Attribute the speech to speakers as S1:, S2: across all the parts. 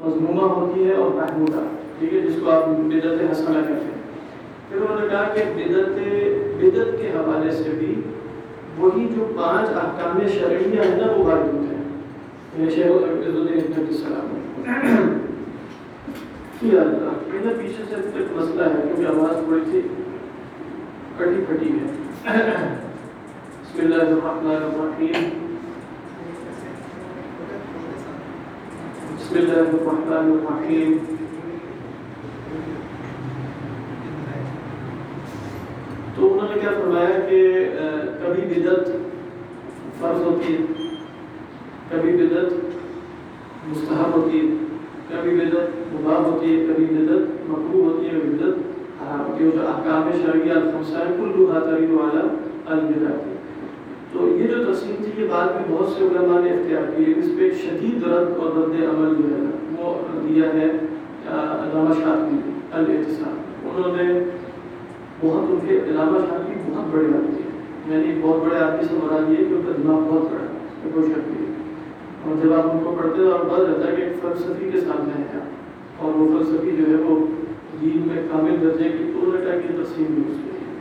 S1: مذمومہ ہوتی ہے اور محمودہ، ٹھیک ہے، جس کو آپ بدعت حسنہ کہتے ہیں۔ پھر انہوں نے کہا کہ بدعت کے حوالے سے بھی وہی جو 5 احکام شرعیہ ہیں نا وہ وارد ہوتے ہیں۔ شیخ عزالدین ابن عبدالسلام یا اللہ، یہ نا پیچھے سے ایک مسئلہ ہے کیونکہ آواز تھوڑی سی کٹی پھٹی ہے۔ بسم اللہ الرحمن الرحیم، بسم اللہ الرحمن الرحیم۔ تو انہوں نے کیا فرمایا کہ کبھی بدعت فرض ہوتی ہے، کبھی بدعت مستحب ہوتی ہے، کبھی بدعت مباح ہوتی ہے، کبھی بدعت مکروہ ہوتی ہے، کبھی بدعت حرام ہوتی ہے۔ جو احکام شرعیہ الخمسہ ہیں کلھا ترد علی البدعۃ، تو یہ جو تقسیم تھی یہ بعد میں بہت سے علماء نے اختیار کی، اس پہ ایک شدید رد اور رد عمل جو ہے وہ دیا ہے علامہ شاطبی الاعتصام۔ انہوں نے بہت، ان کے علامہ شاطبی بہت بڑے آدمی ہیں، یعنی بہت بڑے آدمی سے مراد یہ کہ ان کا دماغ بہت بڑا ہے، کوئی شک نہیں۔ اور جب آپ ان کو پڑھتے ہیں اور پتہ چلتا ہے کہ ایک فلسفی کے سامنے ہے اور وہ فلسفی جو ہے وہ دین میں کامل درجے کی، تو انہوں نے کہا کہ تقسیم بھی اس کے لیے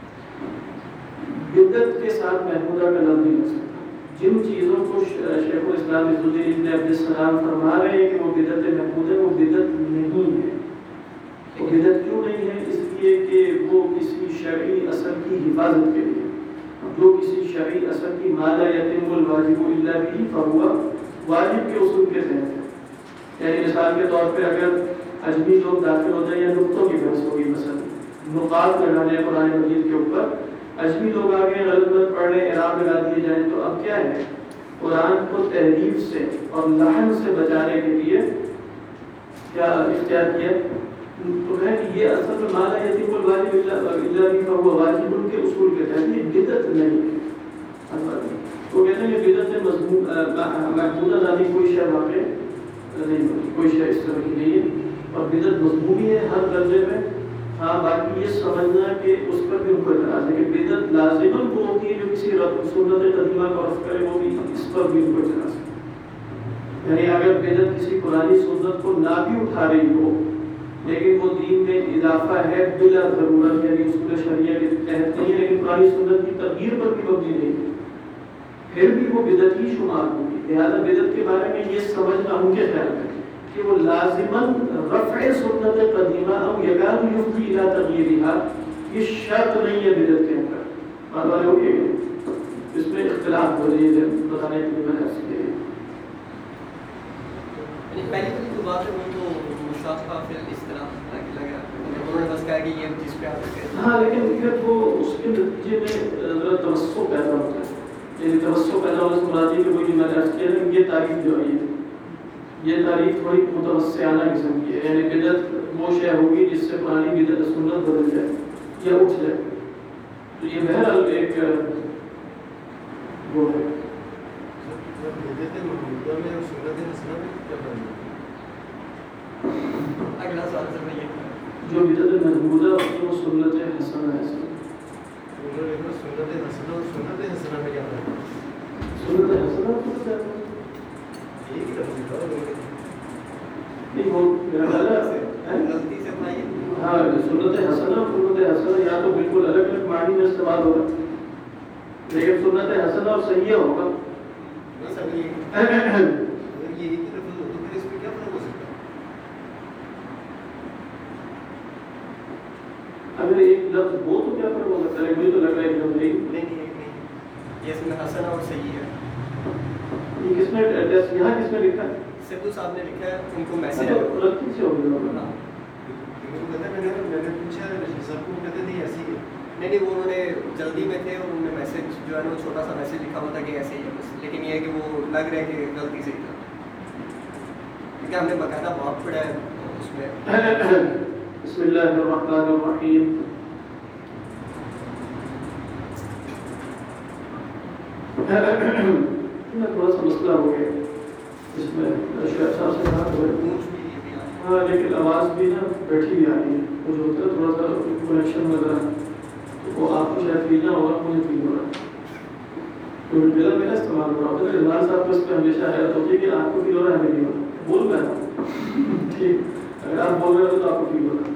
S1: بدعت کے ساتھ محمودہ کا لفظ نہیں ہو سکتا۔ جن چیزوں کو شیخ الاسلام عزالدین ابن عبدالسلام فرما رہے ہیں کہ وہ بدعت محمود ہے، وہ بدعت نہیں ہے۔ وہ بدعت کیوں نہیں ہے؟ اس لیے کہ وہ کسی شرعی اصل کی حفاظت کے لیے، جو کسی شرعی اصل کی ما لا یتم الواجب الا به فهو واجب کے اصول کے تحت ہے۔ یعنی مثال کے طور پہ اگر اجمی لوگ داخل ہو جائیں یا نقطوں کی بحث ہوگی، مثلا نقاط لگانے ہیں قرآن مجید کے اوپر، اجمی لوگ آگے غلط غلط پڑھ رہے ہیں، اعراب لگا دیے جائیں، تو اب کیا ہے، قرآن کو تحریف سے اور لحن سے بچانے کے لیے کیا اختیار کیا تو ہے کہ یہ اصل میں ما لا یتم الواجب الا به فهو واجب کے اصول کے تحت یہ بدعت نہیں ہے۔ تو کہتے ہیں کہ بدعت محمودہ ذاتی کوئی شے واقع نہیں ہوتی، کوئی شے اس طرح کی نہیں ہے، اور بدعت مذمومی ہے ہر درجے میں۔ ہاں باقی یہ سمجھنا کہ اس پر بھی ان کو اعتراض ہے کہ بدعت لازماً وہ ہوتی ہے جو کسی سنت قدیمہ کو رفع کرے، وہ بھی اس پر بھی ان کو اعتراض ہے۔ یعنی اگر بدعت کسی قرآنی سنت کو نہ بھی اٹھا رہی ہو لیکن وہ دین میں اضافہ ہے بلا ضرورت، یعنی اصول شریعہ کے تحت نہیں ہے، لیکن قرآنی سنت کی تغییر پر بھی مبنی نہیں ہے، پھر بھی وہ بدعت ہی شمار ہوگی۔ لہٰذا بدعت کے بارے میں یہ سمجھنا ان کے خیال میں کہ وہ لازماً رفع سنت قدیمہ او یکاد یفضی الی تغییرها، یہ شرط نہیں ہے بدعت کے اندر۔ معلوم ہو گیا اس میں اختلاف ہو رہی ہے بتانے کے لیے میں ایسی ہے۔
S2: پہلی جو بات ہے وہ تو مشابہ فی الاصطلاح لگا، انہوں نے بس کہا کہ یہ جس پہ آپ کہتے ہیں،
S1: ہاں لیکن پھر وہ اس کے نتیجے میں ذرا توسع پیدا ہوتا ہے، یعنی توسع پیدا ہونے سے مراد یہ کہ وہ جو میں نے عرض کیا ہے یہ تعریف جو ہے یہ تعریف تھوڑی متوسعانہ قسم کی ہے، یعنی بدعت وہ شے ہوگی جس سے پرانی بدعت سنت بدل جائے یا اٹھ جائے، تو یہ بہرحال ایک وہ ہے۔
S2: اگلا سوال سر میں یہ
S1: جو بدعت محمودہ وہ سنت حسنہ ہے۔
S3: سنت حسنہ اور سنت حسنہ میں کیا فرق ہے؟
S1: سنت حسنہ تو کیا ہے؟
S3: ایک ہی لفظ ہے
S1: نہیں وہ میرا خیال ہے
S2: غلطی سے بتائیے۔
S1: ہاں سنت حسنہ اور سنت حسنہ یا تو بالکل الگ الگ معنی میں استعمال ہوگا، لیکن سنت حسنہ اور صحیح ہوگا۔
S3: اگر یہ ایک ہی لفظ ہو تو پھر اس میں کیا فرق ہو سکتا ہے؟
S1: اگر ایک لفظ ہو تو کیا فرق ہو سکتا ہے؟ مجھے تو لگ رہا ہے ایک لفظ
S2: نہیں، یہ اس میں حسن اور صحیح ہے۔
S1: یہ کس نے یہاں کس نے لکھا ہے؟
S2: سبو صاحب نے لکھا ہے، ان کو میسج
S1: تو غلطی سے ہو گیا۔
S3: میں نے پوچھا سب کو کہتے تھے ایسی ہے،
S2: نہیں وہ انہوں نے جلدی میں تھے اور انہوں نے میسج جو ہے نا وہ چھوٹا سا میسج لکھا ہوا تھا کہ ایسے ہی ہے بس، لیکن یہ ہے کہ وہ لگ رہا ہے کہ غلطی سے ہی تھا، کیونکہ ہم نے باقاعدہ باب پڑھا ہے اس میں۔
S1: بسم اللہ الرحمن الرحیم۔ تھوڑا سا مسئلہ ہو گیا اس میں، شیخ صاحب سے کہا تو ہاں لیکن آواز بھی نا بیٹھی بھی آ رہی ہے، مجھے ہوتا ہے تھوڑا سا کنیکشن وغیرہ تو وہ آپ کو شاید فیل نہ ہوگا، مجھے فیل ہو رہا ہے، تو میرا استعمال ہو رہا ہوتا ہے۔ عمران صاحب کو اس پہ ہمیشہ حیرت ہوتی ہے کہ آپ کو فیل ہو رہا ہے، ہمیں نہیں ہو رہا، بول رہا ہے ٹھیک، اگر آپ بول رہے ہو تو آپ کو ٹھیک ہوگا.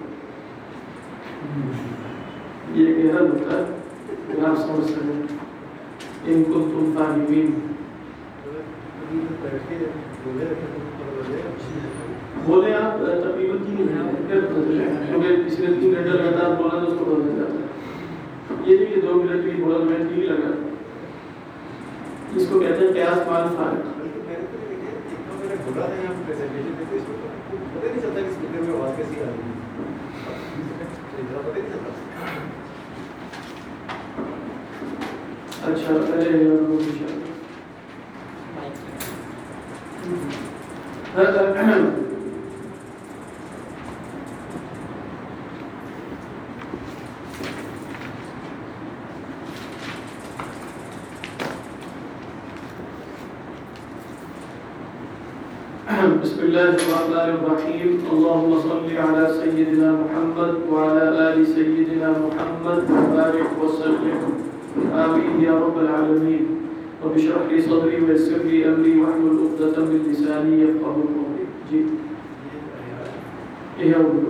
S1: یہ ایک حل ہوتا ہے اگر آپ سمجھ سکیں. ان کنتم فاہمین. بولے آپ تقریباً 3 گھنٹے کیونکہ کسی نے 3 گھنٹے لگاتار بولا تو اس کو بدل جاتا ہے. یہ نہیں کہ 2 منٹ بھی بولا تو میں ٹھیک لگا. اس کو کہتے ہیں قیاس مال فارق. اچھا پہلے بسم الله الرحمن الرحيم. اللهم صل على سيدنا محمد وعلى آل سيدنا محمد وبارك وسلم. آمين يا رب العالمين. رب اشرح لي صدري ويسر لي أمري واحلل عقدة من لساني يفقهوا قولي. جی یہ اردو.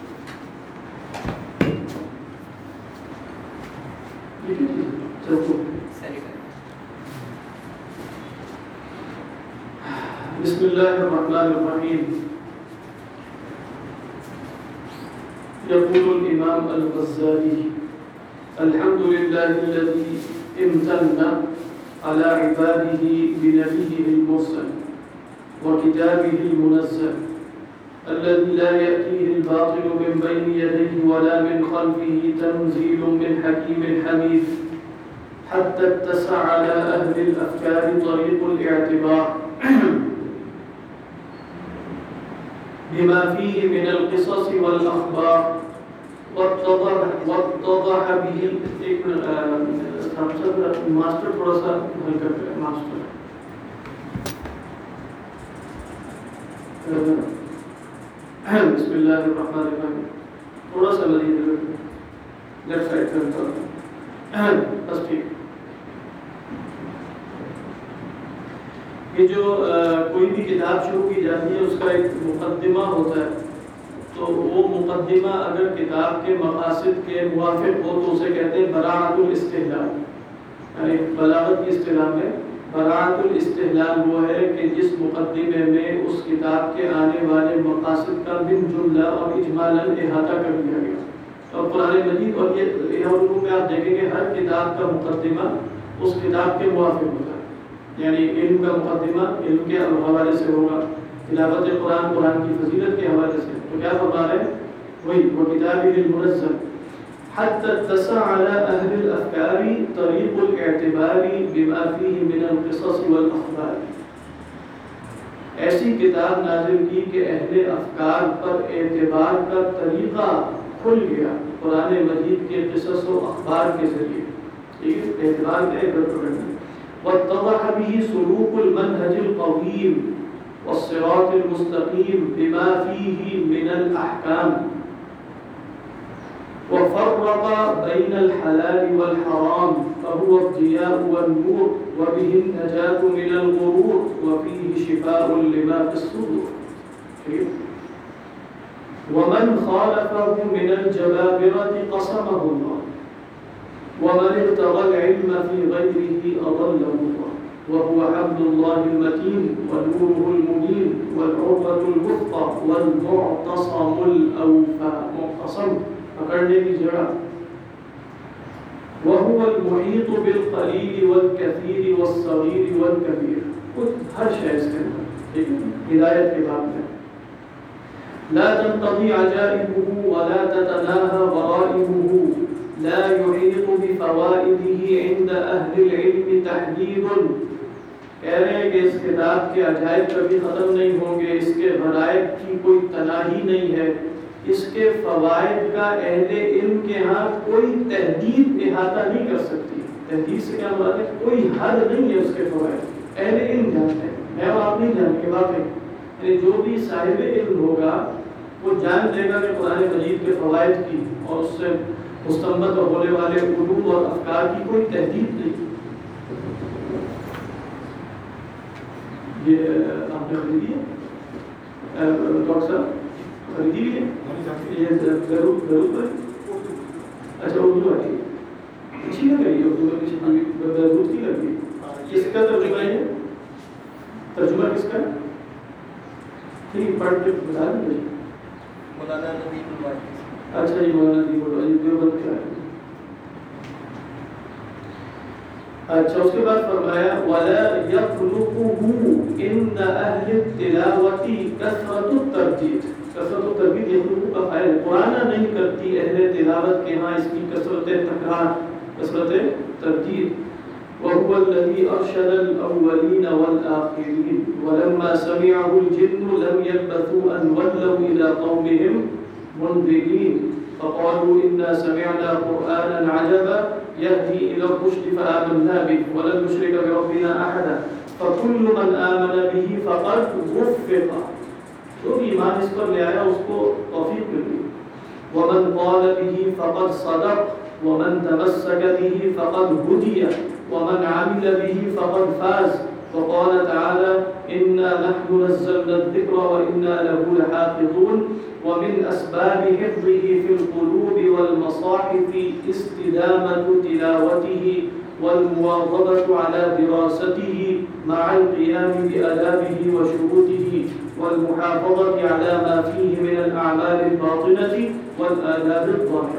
S1: بسم الله الرحمن الرحيم. يقول الإمام الغزالي: الحمد لله الذي امتن على عباده بنبيه المرسل وكتابه المنزل الذي لا يأتيه الباطل من بين يديه ولا من خلفه تنزيل من حكيم حميد حتى اتسع على أهل الأفكار طريق الاعتبار بما فيه من القصص والأخبار واتضح به ماسٹر تھوڑا سا حل کرتے ہیں. ماسٹر بسم اللہ الرحمن الرحیم. تھوڑا سا مزید لیفٹ سائڈ کرتا ہوں بس ٹھیک. یہ جو کوئی بھی کتاب شروع کی جاتی ہے اس کا ایک مقدمہ ہوتا ہے. تو وہ مقدمہ اگر کتاب کے مقاصد کے موافق ہو تو اسے کہتے ہیں براعت الاستحلال. یعنی بلاغت کی اصطلاح میں براعت الاستحلال وہ ہے کہ جس مقدمے میں اس کتاب کے آنے والے مقاصد کا بن جملہ اور اجمالاً احاطہ کر دیا گیا. اور قرآن مجید اور یہ علوم میں آپ دیکھیں گے ہر کتاب کا مقدمہ اس کتاب کے موافق ہوتا ہے. یعنی علم کا مقدمہ علم کے حوالے سے ہوگا, تلاوت قرآن قرآن کی فضیلت کے حوالے سے. تو کیا فرما رہے ہیں وہی وکتابہ المنزل حتی اتسع علی اہل الافکار طریق الاعتبار بما فیہ من القصص والاخبار. ایسی کتاب نازل کی کہ اہل افکار پر اعتبار کا طریقہ کھل گیا قرآن مجید کے قصص و اخبار کے ذریعے. ٹھیک ہے, اعتبار کا عبرت پکڑنا. واتضح به سلوك المنهج القويم والصراط المستقيم بما فيه من الأحكام وفرق بين الحلال والحرام فهو الضياء والنور وبه النجاة من الغرور وفيه شفاء لما في الصدور. ومن خالفه من الجبابرة قسمه الله ومن ابتغى العلم في غيره أضله الله وهو حبل الله المتين ونوره المبين والعروة الوثقى والمعتصم الأوفى. معتصم پکڑنے کی جگہ. وهو المحيط بالقليل والكثير والصغير والكبير. ہر شے اس کے اندر ٹھیک ہے ہدایت کے باب میں. لا تنقضي عجائبه ولا تتناهى غرائبه لا يحيط بفوائده عند أهل العلم تحديد. کہہ رہے ہیں کہ اس کتاب کے عجائب کبھی ختم نہیں ہوں گے, اس کے غرائب کی کوئی تناہی نہیں ہے, اس کے فوائد کا اہل علم کے ہاں کوئی تحدید احاطہ نہیں کر سکتی. تحدید سے کیا مراد ہے؟ کوئی حد نہیں ہے اس کے فوائد. اہل علم جانتے ہیں, میں اور آپ نہیں جانیں گے. بات ہے یعنی جو بھی صاحب علم ہوگا وہ جان لے گا کہ قرآن مجید کے فوائد کی اور اس سے مستنبط ہونے والے علوم اور افکار کی کوئی تحدید نہیں. یہ آپ نے خریدی ہے ڈاکٹر صاحب؟ خریدی بھی ہے یہ ضرور پر اچھا اردو آتی ہے اچھی لگ رہی ہے اردو میں کسی بیروت کی لگ رہی ہے کس کا ترجمہ ہے ترجمہ کس کا ٹھیک پڑھ کے بتا دیں
S2: مولانا نبیل الواجدی.
S1: اچھا جی مولانا نبیل الواجدی دیوبند کا ہے. اچھا اس کے بعد فرمایا ولا يخلقه ان اهل التلاوة كثرة التردید. کثرت التردید یخلق کا فاعل قرآن نہیں کرتی اہل تلاوت کے ہاں اس کی کثرت تکرار کثرت تردید. وهو الذي ارشد الاولين والاخرين ولما سمعه الجن لم يلبثوا ان ولوا الى قومهم منذرين فقالوا انا سمعنا قرانا عجبا يهدي الى الرشد فآمنا به ولن نشرك بربنا احدا فكل من آمن به فقد وفق. جو بھی ایمان اس پر لے آیا اس کو توفیق ملی. ومن قال به فقد صدق ومن تمسك به فقد هدي ومن عمل به فقد فاز. وقال تعالى إنا نحن نزلنا الذكر وإنا له لحافظون. ومن أسباب حفظه في القلوب والمصاحف استدامة تلاوته والمواظبة على دراسته مع القيام بآدابه وشروطه والمحافظة على ما فيه من الأعمال الباطنة والآداب الظاهرة.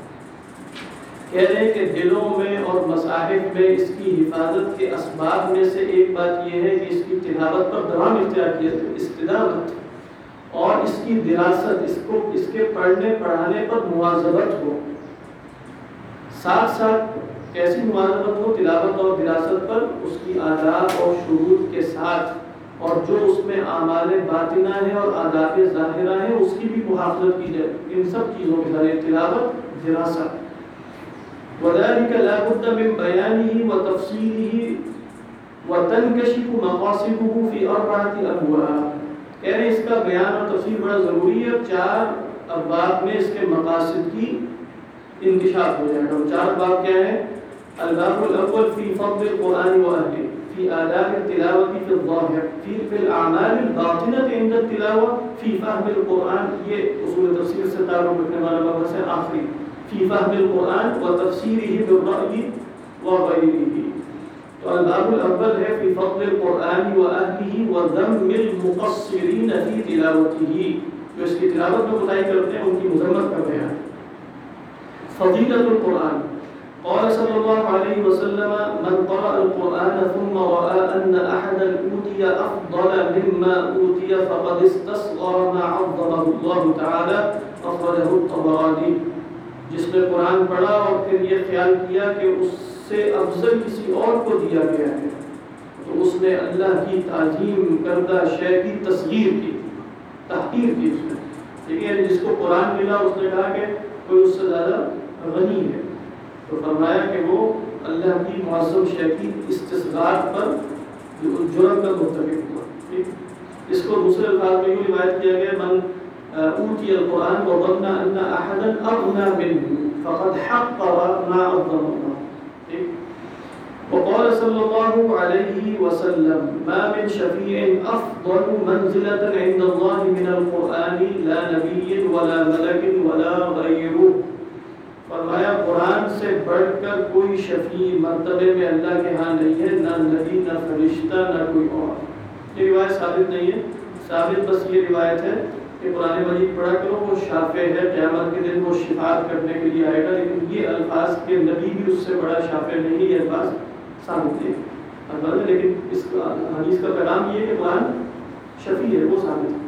S1: کہہ رہے ہیں کہ دلوں میں اور مصاحف میں اس کی حفاظت کے اسباب میں سے ایک بات یہ ہے کہ اس کی تلاوت پر دوام اختیار کیا جائے استدامت اور اس کی دراست اس کے پڑھنے پڑھانے پر مواظبت ہو. ساتھ ساتھ کیسی مواظبت ہو تلاوت اور دراست پر اس کی آداب اور شروط کے ساتھ اور جو اس میں اعمال باطنہ ہیں اور آداب ظاہرہ ہیں اس کی بھی محافظت کی جائے. ان سب چیزوں کے ذریعے تلاوت دراست وذلك لا بد من بيانه وتفصيله وتنكشف مقاصده في أربعة أبواب. کہہ رہے اس کا بیان اور تفصیل بڑا ضروری ہے. 4 ابواب میں اس کے مقاصد کی انکشاف ہو جائے گا. 4 ابواب کیا ہیں؟ الباب الاول في فضل القرآن وأهله في آداب التلاوة في الظاهر في الأعمال الباطنة عند التلاوة في فهم القرآن. یہ اصول تفسیر سے تعلق رکھنے والا باب ہے آخری. في فهم القرآن وتفسيره بالرأي وغيره. تو الباب الاول ہے في فضل القرآن وأهله وذم المقصرين في تلاوته. جو اس کی تلاوت میں کوتاہی کرتے ہیں ان کی مذمت کر رہے ہیں. فضیلت القرآن قال صلی اللہ علیہ وسلم من قرأ القرآن ثم رأى أن أحدا أوتي أفضل مما أوتي فقد استصغر ما عظمه الله تعالى. أخرجه الطبراني. جس نے قرآن پڑھا اور پھر یہ خیال کیا کہ اس سے افضل کسی اور کو دیا گیا ہے تو اس نے اللہ کی تعظیم کردہ شے کی تصغیر کی تحقیر کی. اس نے ٹھیک ہے جس کو قرآن ملا اس نے کہا کہ کوئی اس سے زیادہ غنی ہے تو فرمایا کہ وہ اللہ کی معظم شے کی استصغار پر جرم کا مرتکب ہوا. ٹھیک اس کو دوسرے الفاظ میں یوں روایت کیا گیا من أوتي القرآن وظن أن أحدا أغنى منه فقد حقر ما عظم الله. وقال صلى الله عليه وسلم ما من شفيع أفضل منزلة عند الله من القرآن لا نبي ولا ملك ولا غيره. فرمایا قرآن سے بڑھ کر کوئی شفیع مرتبے میں اللہ کے ہاں نہیں ہے نہ نبی نہ فرشتہ نہ کوئی اور. یہ روایت ثابت نہیں ہے. ثابت بس یہ روایت ہے کہ قرآن مجید پڑھا کرو وہ شافع ہے قیامت کے دن وہ شفاعت کرنے کے لیے آئے گا. لیکن یہ الفاظ کے نبی بھی اس سے بڑا شافع نہیں یہ الفاظ ثابت ہے. لیکن اس حدیث کا پیغام یہ ہے کہ قرآن شفیع ہے وہ ثابت ہے.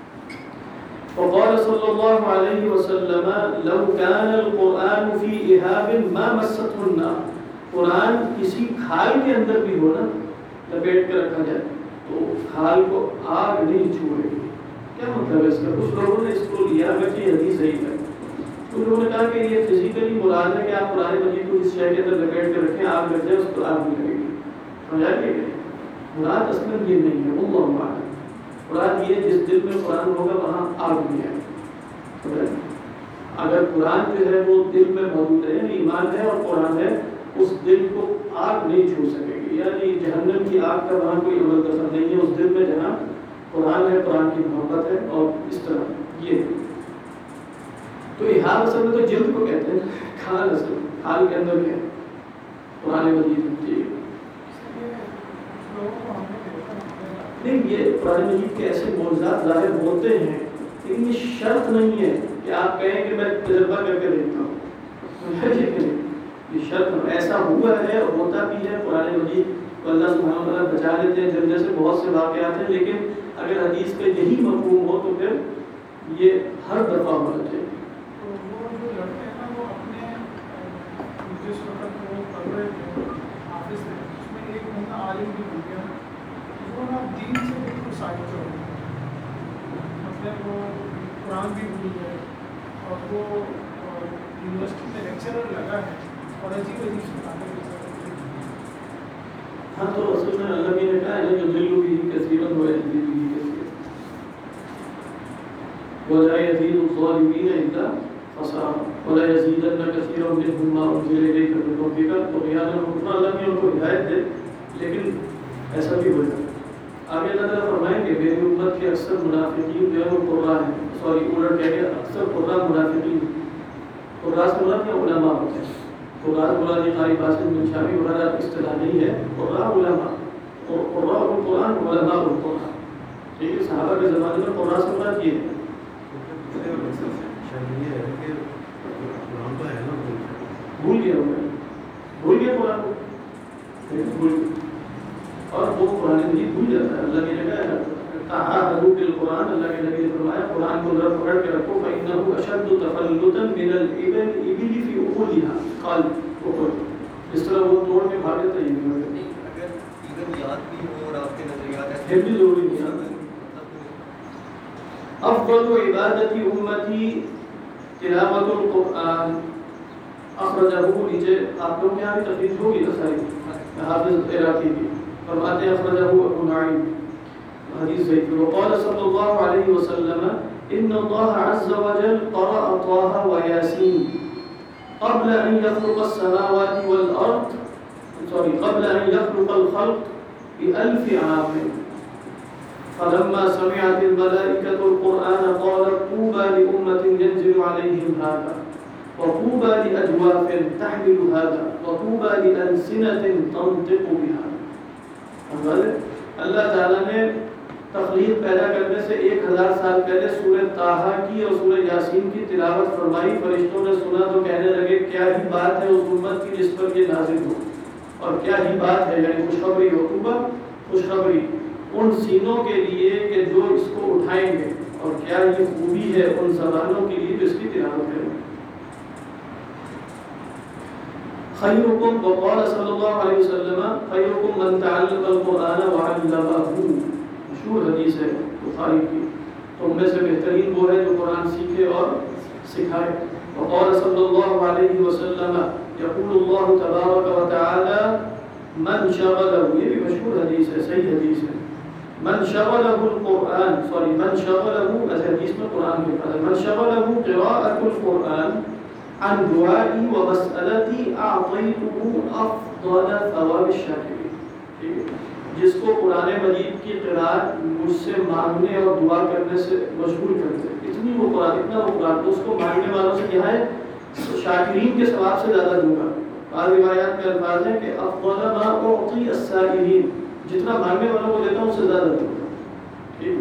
S1: وقال صلی اللہ علیہ وسلم لو كان القرآن في إهاب ما مسته النار. قرآن کسی کھال کے اندر بھی ہو نا لپیٹ کے رکھا جائے تو کھال کو آگ نہیں چھوئے گی. کیا مطلب ہے اس کا؟ کچھ لوگوں نے اس کو لیا ہے کہ یہ حدیث صحیح ہے. کچھ لوگوں نے کہا کہ یہ فزیکلی مراد ہے کہ آپ قرآن مجید کو اس شے کے اندر لپیٹ کے رکھیں آگ لگ جائے اس پر آگ نہیں لگے گی. سمجھا کہ مراد اصلاً یہ نہیں ہے. اللہ اعلم. مراد یہ جس دل میں قرآن ہوگا وہاں آگ بھی ہے. اگر قرآن جو ہے وہ دل میں موجود ہے یعنی ایمان ہے اور قرآن ہے اس دل کو آگ نہیں چھو سکے گی. یعنی جہنم کی آگ کا وہاں کوئی عمل دخل نہیں ہے اس دل میں جہاں قرآن ہے، قرآن کی محبت ہے، اور اس طرح یہ تو احال اصل میں تو جلد کو کہتے ہیں، کھال اصل کھال کے اندر کیا ہے قرآن مجید. جی نہیں، یہ قرآن مجید کے ایسے معجزات ظاہر ہوتے ہیں، لیکن یہ شرط نہیں ہے کہ آپ کہیں کہ میں تجربہ کر کے دیکھتا ہوں. یہ شرط ایسا ہوا ہے اور ہوتا بھی ہے. قرآن مجید کو اللہ سبحانہ و تعالیٰ بچا لیتے ہیں جن جیسے بہت سے واقعات ہیں، لیکن اگر حدیث کا یہی مفہوم ہو تو پھر یہ ہر دفعہ ہونا چاہیے.
S4: وہ جو لڑکے ہیں نا وہ اپنے جس وقت وہ پڑھ رہے تھے حافظ تھے، اس میں ایک بندہ عالم بھی بن گیا، وہ نا دین سے بالکل ساکت ہو گیا، مطلب وہ قرآن بھی بھول گئے اور وہ یونیورسٹی میں لیکچرر لگا ہے اور عجیب عجیب سناتے ہیں.
S1: ہاں تو اصل میں اللہ نے کہا ہے جو دل بھی کثیرن ہو جاتی بھی کثیر ولا يزيد الظالمين الا خسارا ولا يزيدن كثيرا منهم ما انزل اليك من ربك طغيانا وكفرا. اللہ نے ان کو ہدایت دے لیکن ایسا بھی ہو جائے. آگے اللہ تعالیٰ فرمائیں کہ میری امت کے اکثر منافقین جو ہے وہ قرآ ہیں، سوری الٹ کہہ گیا، اکثر قرآ منافقین. قرآ سے مراد کیا علماء ہوتے ہیں. قرآن مراد قاری باسط منشاوی وغیرہ اصطلاح نہیں ہے. قرآ علماء، قرآ القرآن علماء القرآن. ٹھیک ہے، صحابہ کے زمانے میں قرآ سے مراد یہ ہے. بھول گیا قرآن کو، بھول گیا اور وہ قرآن مجید بھول جاتا ہے. اللہ نے کہا تعاہدوا بالقرآن، اللہ کے نبی نے فرمایا قرآن کو ذرا پکڑ کے رکھو فإنه أشد تفلتا من الإبل في عقولها. قال اس طرح وہ توڑ کے بھاگ جاتا ہے.
S2: اگر ایون یاد بھی ہو اور آپ کے نظریات
S1: پھر بھی ضروری نہیں ہے. افضل عبادت امتی تلاوت القرآن اخرجہ نیچے آپ لوگ کے یہاں بھی تفریح ہوگی نا ساری حافظ عراقی کی فرماتے ہیں اخرجہ ابو نعیم حدیث صحیح. وقال صلی اللہ علیہ وسلم ان اللہ عز وجل قرأ طه وياسين قبل ان يخلق السماوات والارض قبل ان يخلق الخلق بألف عام. فلما سمعت الملائكة القرآن قالت طوبى لأمة ينزل عليهم هذا وطوبى لأجواف تحمل هذا وطوبى لألسنة تنطق بها. اللہ تعالیٰ نے تخلیق پیدا کرنے سے 1000 سال پہلے سورہ طٰہٰ کی اور سورہ یاسین کی تلاوت فرمائی. فرشتوں نے سنا تو کہنے لگے کیا ہی بات ہے اس امت کی جس پر یہ نازل ہو، اور کیا ہی بات ہے یعنی خوشخبری ہو. طوبیٰ خوشخبری ان سینوں کے لیے کہ جو اس کو اٹھائیں گے، اور کیا یہ خوبی ہے ان زبانوں کے لیے جو اس کی تلاوت کریں گے. خیرکم وقال صلی اللہ علیہ وسلم خیرکم من تعلم القرآن وعلمہ. مشہور حدیث ہے بخاری کی. تو ان میں سے بہترین وہ ہے جو قرآن سیکھے اور سکھائے. وقال صلی اللہ علیہ وسلم یقول اللہ تبارک و تعالی من شغلہ، یہ بھی مشہور حدیث ہے، صحیح حدیث ہے. من شغلہ القرآن من شغلہ ایسے حدیث میں قرآن کے پاس من شغلہ قراءۃ القرآن عن دعائی و مسئلتی اعطیتہ افضل ثواب الشاکرین. جس کو قرآن مجید کی قرأت مجھ سے مانگنے اور دعا کرنے سے مشغول کرتے، اتنا وہ قرآن تو اس کو مانگنے والوں سے کیا ہے شاکرین کے ثواب سے زیادہ دوں گا. بعض روایات میں الفاظ ہیں کہ افضل ما اعطی السائلین، جتنا مانگنے والوں کو دیتا ہوں اس سے زیادہ دوں گا.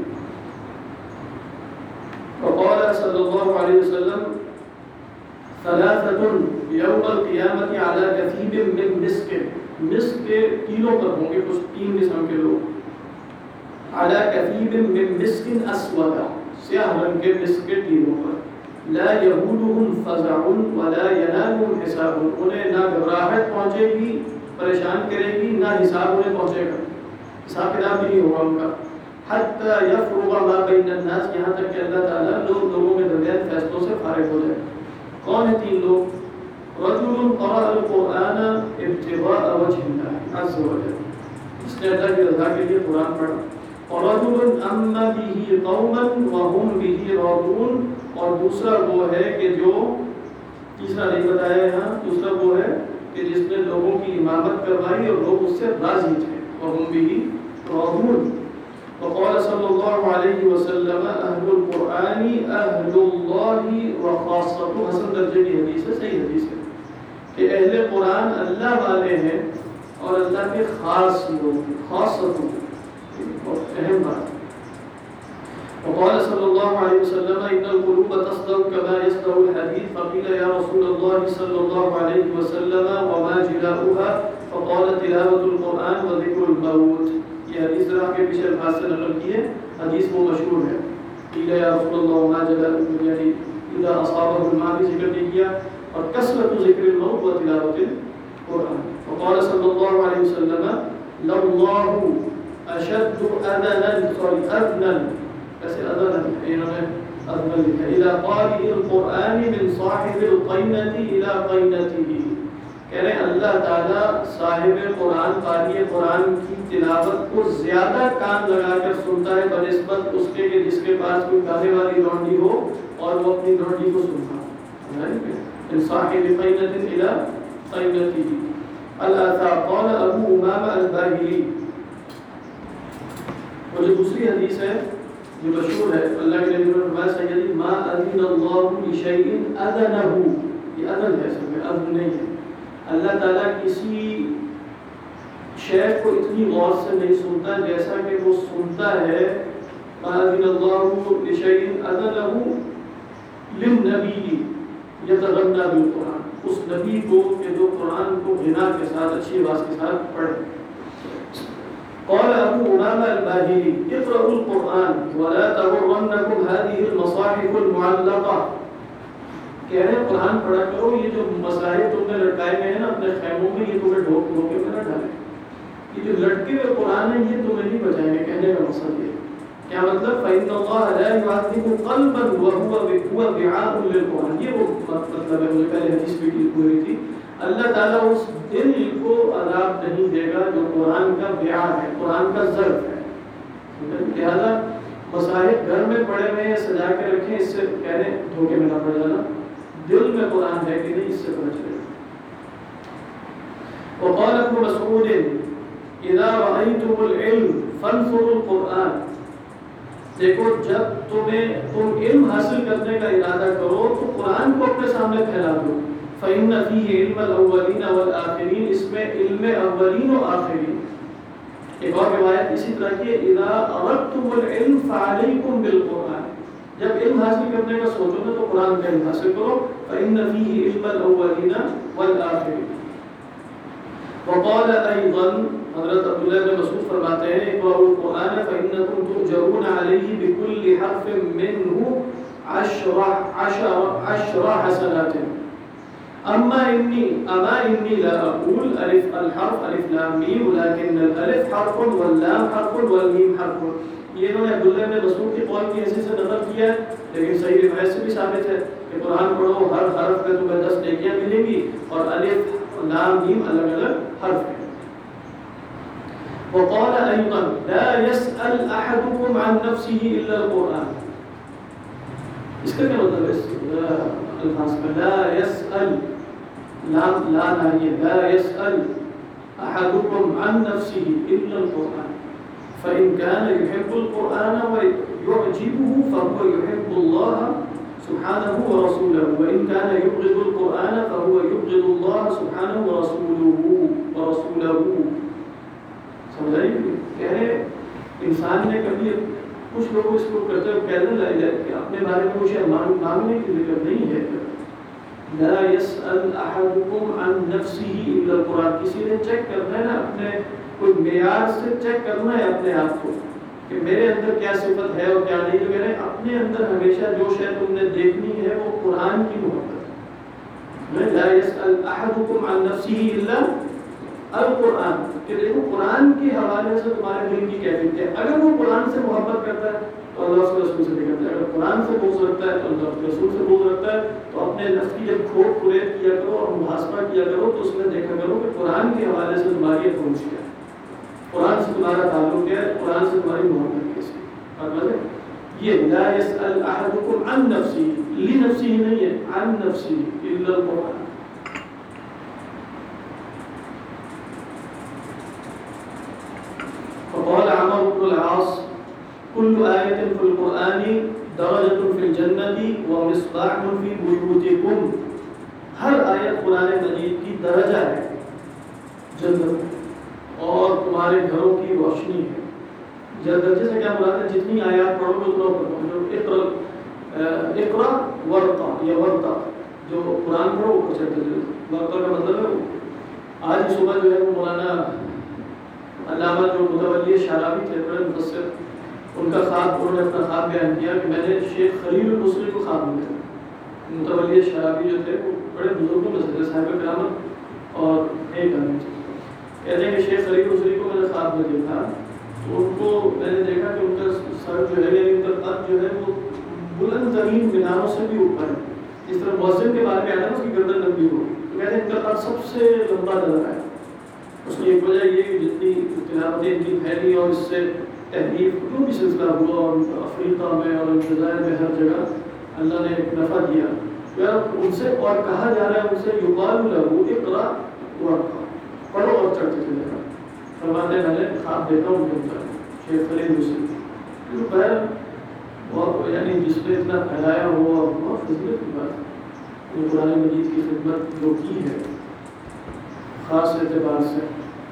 S1: وقال صلی اللہ علیہ وسلم ثلاثة يوم القیامت على كثيب من مسک، مسک کے تینوں پر ہوں گے کچھ 3 قسم کے لوگ. على كثيب من مسک اسود، سیاہ رنگ کے مسک کے تینوں پر. لا يهودهم فزع ولا ينالهم حساب، انہیں نہ گھبراہٹ پہنچے گی، پریشان کرے گی، نہ حساب انہیں پہنچے گا، حساب کتاب بھی نہیں ہوگا ان کا. حتى يفرغ ما بين الناس، یہاں تک کہ اللہ تعالیٰ لوگوں کے درمیان فیصلوں سے فارغ ہو جائے. کون ہیں 3 لوگ؟ رجل قرأ القرآن ابتغاء وجه الله عز وجل، اس نے اللہ کی رضا کے لیے قرآن پڑھا. ورجل اما به قوما وهم به راضون، اور دوسرا وہ ہے کہ جو تیسرا نہیں بتایا یہاں، دوسرا وہ ہے کہ جس نے لوگوں کی امامت کروائی اور لوگ اس سے راضی تھے. وهم به راضون، وقال صلی اللہ علیہ وسلم اہل القرآن اہل اللہ وخاصۃ، حسن درجے کی حدیث ہے، صحیح حدیث ہے کہ اہل قرآن اللہ والے ہیں اور اللہ کے خاص لوگ، خاصۃ، بہت اہم بات. وقال صلی اللہ علیہ وسلم ان القلوب تصدع كما يصدع الحديد فقيل يا رسول الله صلی اللہ علیہ وسلم وما جلاؤها فقال تلاوة القرآن وذکر الموت. یہ حدیث ذرا کے پیچھے الفاظ سے نقل کی ہے، حدیث وہ مشہور ہے. قیل یا رسول اللہ وما جلاؤه، یعنی اذا اصابه الماء بھی ذکر نہیں کیا، اور کثرت ذکر الموت و تلاوت القرآن. وقال صلی اللہ علیہ وسلم لله اشد اذنا ایسے اذن انہوں نے اذن لکھا الى قارئ القرآن من صاحب القینة الى قینته، کہہ رہے ہیں اللہ تعالیٰ صاحب قرآن، قاری قرآن کی تلاوت کو زیادہ کان لگا کر سنتا ہے بنسبت اس کے کہ جس کے پاس کوئی گانے والی لونڈی ہو اور وہ اپنی لونڈی کو سنتا ہے. من صاحب قینة الى قینته. الآثار قال ابو امامہ الباہلی. اور جو دوسری حدیث ہے جو مشہور ہے، اللہ کے نبی نے فرمایا سیدی ما اذن اللہ لشیء اذنہ، یہ اذن ہے، اصل میں اذن نہیں ہے. اللہ تعالیٰ کسی شے کو اتنی غور سے نہیں سنتا جیسا کہ وہ سنتا ہے ما اذن اللہ لشیء اذنہ للنبی یتغنى بالقرآن، اس نبی کو کہ جو قرآن کو غنا کے ساتھ، اچھی آواز کے ساتھ پڑھے. قال ابو امامہ الباہلی اقرأوا القرآن ولا تغرنكم هذه المصاحف المعلقة، کہہ رہے ہیں قرآن پڑھا کرو، یہ جو مصاحف تم نے لٹکائے ہوئے ہیں نا اپنے خیموں میں، یہ تمہیں ڈھوک دھوکے میں نہ ڈالیں. یہ جو لٹکے ہوئے قرآن ہے یہ تمہیں نہیں بچائیں گے. کہنے کا مقصد یہ کیا مطلب فإن الله لا يعذب قلبا وهو وعاء للقرآن، یہ وہ مطلب ہے. مجھے پہلے حدیث بھی ہوئی تھی، اللہ تعالیٰ اس دل کو عذاب نہیں دے گا جو قرآن کا وعاء ہے، قرآن کا ظرف ہے. لہذا مصاحف گھر میں پڑے ہوئے ہیں سجا کے رکھیں، اس سے کہہ رہے ہیں دھوکے میں نہ پڑ جانا، دل میں قرآن ہے کہ نہیں اس سے پتہ چلے. وقال ابن مسعود اذا رأيتم العلم فانصروا القرآن، دیکھو جب تم علم حاصل کرنے کا ارادہ کرو تو قرآن کو اپنے سامنے پھیلا دو. فإن فيه علم الأولين والآخرين، اس میں علم اولین و آخرین. ایک اور روایت اسی طرح کی اذا اردتم العلم فعليكم بالقرآن، جب علم حاصل کرنے کا سوچو گے تو قرآن کا علم حاصل کرو. فإن فيه علم الأولين والآخرين. وقال أيضا، حضرت عبداللہ بن مسعود فرماتے ہیں اقرأوا القرآن فإنكم تؤجرون عليه بكل حرف منه عشر حسنات. اما انی لا اقول الف الحرف الف لام میم ولكن الالف حرف واللام حرف والمیم حرف. یہ انہوں نے عبداللہ بن مسعود کے قول کی حیثیت سے نقل کیا ہے، لیکن صحیح روایت سے بھی ثابت ہے کہ قرآن پڑھو ہر حرف پہ تمہیں 10 نیکیاں ملیں گی، اور الف لام میم الگ الگ حرف ہیں. وقال ايضا لا يسأل احدكم عن نفسه الا القرآن. اس کا کیا مطلب ہے؟ الفاظ میں لا يسأل، لا ناہیے، لا يسأل احدكم عن نفسه الا القرآن فإن كان يحب القرآن ويعجبه فهو يحب الله سبحانه ورسوله وإن كان يبغض القرآن فهو يبغض الله سبحانه ورسوله. سمجھائیں کہہ رہے انسان نے کبھی کچھ لوگ اس کو کرتے ہوئے کہنے لگے کہ اپنے بارے میں کچھ مانگنے کی ذکر نہیں ہے. لا يسأل احدكم عن نفسه الا القرآن، کسی نے چیک کرنا ہے نا اپنے کوئی معیار سے چیک کرنا ہے اپنے آپ کو کہ میرے اندر کیا صفت ہے اور کیا نہیں. تو میرے اپنے اندر ہمیشہ جو شے تم نے دیکھنی ہے وہ قرآن کی محبت ہے. لا يسأل احدكم عن نفسه الا القرآن، کہ دیکھو قرآن کے حوالے سے تمہارے دل کی کیفیت ہے. اگر وہ قرآن سے محبت کرتا ہے تو اللہ اس کے رسول سے کرتا ہے، اگر قرآن سے بغض رکھتا ہے تو اللہ اس کے رسول سے بغض رکھتا ہے. تو اپنے نفس کی جب کھوٹ کریت کیا کرو اور محاسبہ کیا کرو تو اس میں دیکھا کرو کہ قرآن کے حوالے سے تمہاری اپروچ کیا ہے، قرآن سے تمہارا تعلق کیا ہے، قرآن سے تمہاری محبت کیسی ہے. اور یہ لا يسأل احدكم عن نفسه، لنفسه نہیں ہے، عن نفسه الا القرآن. وقال عمرو بن العاص كل آية في القرآن درجة في الجنة ومصباح في بيوتكم. ہر آیت قرآن مجید کی درجہ ہے جنت اور تمہارے گھروں کی روشنی ہے. درجے سے کیا مراد ہے؟ جتنی آیات پڑھو گے اتنا پڑھو. اقرا ورقا یا ورقا جو قرآن پڑھو اوپر چڑھتے جائے. ورقا کا مطلب ہے آج ہی صبح جو ہے وہ مولانا علامہ جو متولی شعراوی تھے بڑے مفسر، ان کا خواب انہوں نے اپنا خواب بیان کیا کہ میں نے شیخ خلیل البصری کو خواب میں تھا. متولی شعراوی جو تھے وہ بڑے بزرگوں میں سے صاحب کرامت اور ایک آدمی تھے. کہتے ہیں کہ شیخ خلیل البصری کو میں نے خواب میں دیکھا تو ان کو میں نے دیکھا کہ ان کا سر جو ہے یعنی ان کا قد جو ہے وہ بلند ترین میناروں سے بھی اوپر ہے. اس طرح مؤذن کے بارے میں آتا ہے اس کی گردن لمبی ہو تو کہتے ہیں ان کا قد سب سے لمبا نظر آیا. اس کی ایک وجہ یہ کہ جتنی تلاوتیں ان کی پھیلی اور اس سے تحریف جو بھی سلسلہ ہوا اور افریقہ میں اور الجزائر میں ہر جگہ اللہ نے ایک نفع دیا. ان سے اور کہا جا رہا ہے ان سے یقال لہو اقرا ورقا، پڑھو اور چڑھتے چلے جاؤ. فرماتے ہیں میں نے خواب دیکھا ان کے مطابق شیخ خلیل البصری پہل بہت یعنی جس نے اتنا پھیلایا ہوا اور بہت فضیلت کی بات ہے قرآن مجید کی خدمت جو کی ہے خاص اعتبار سے.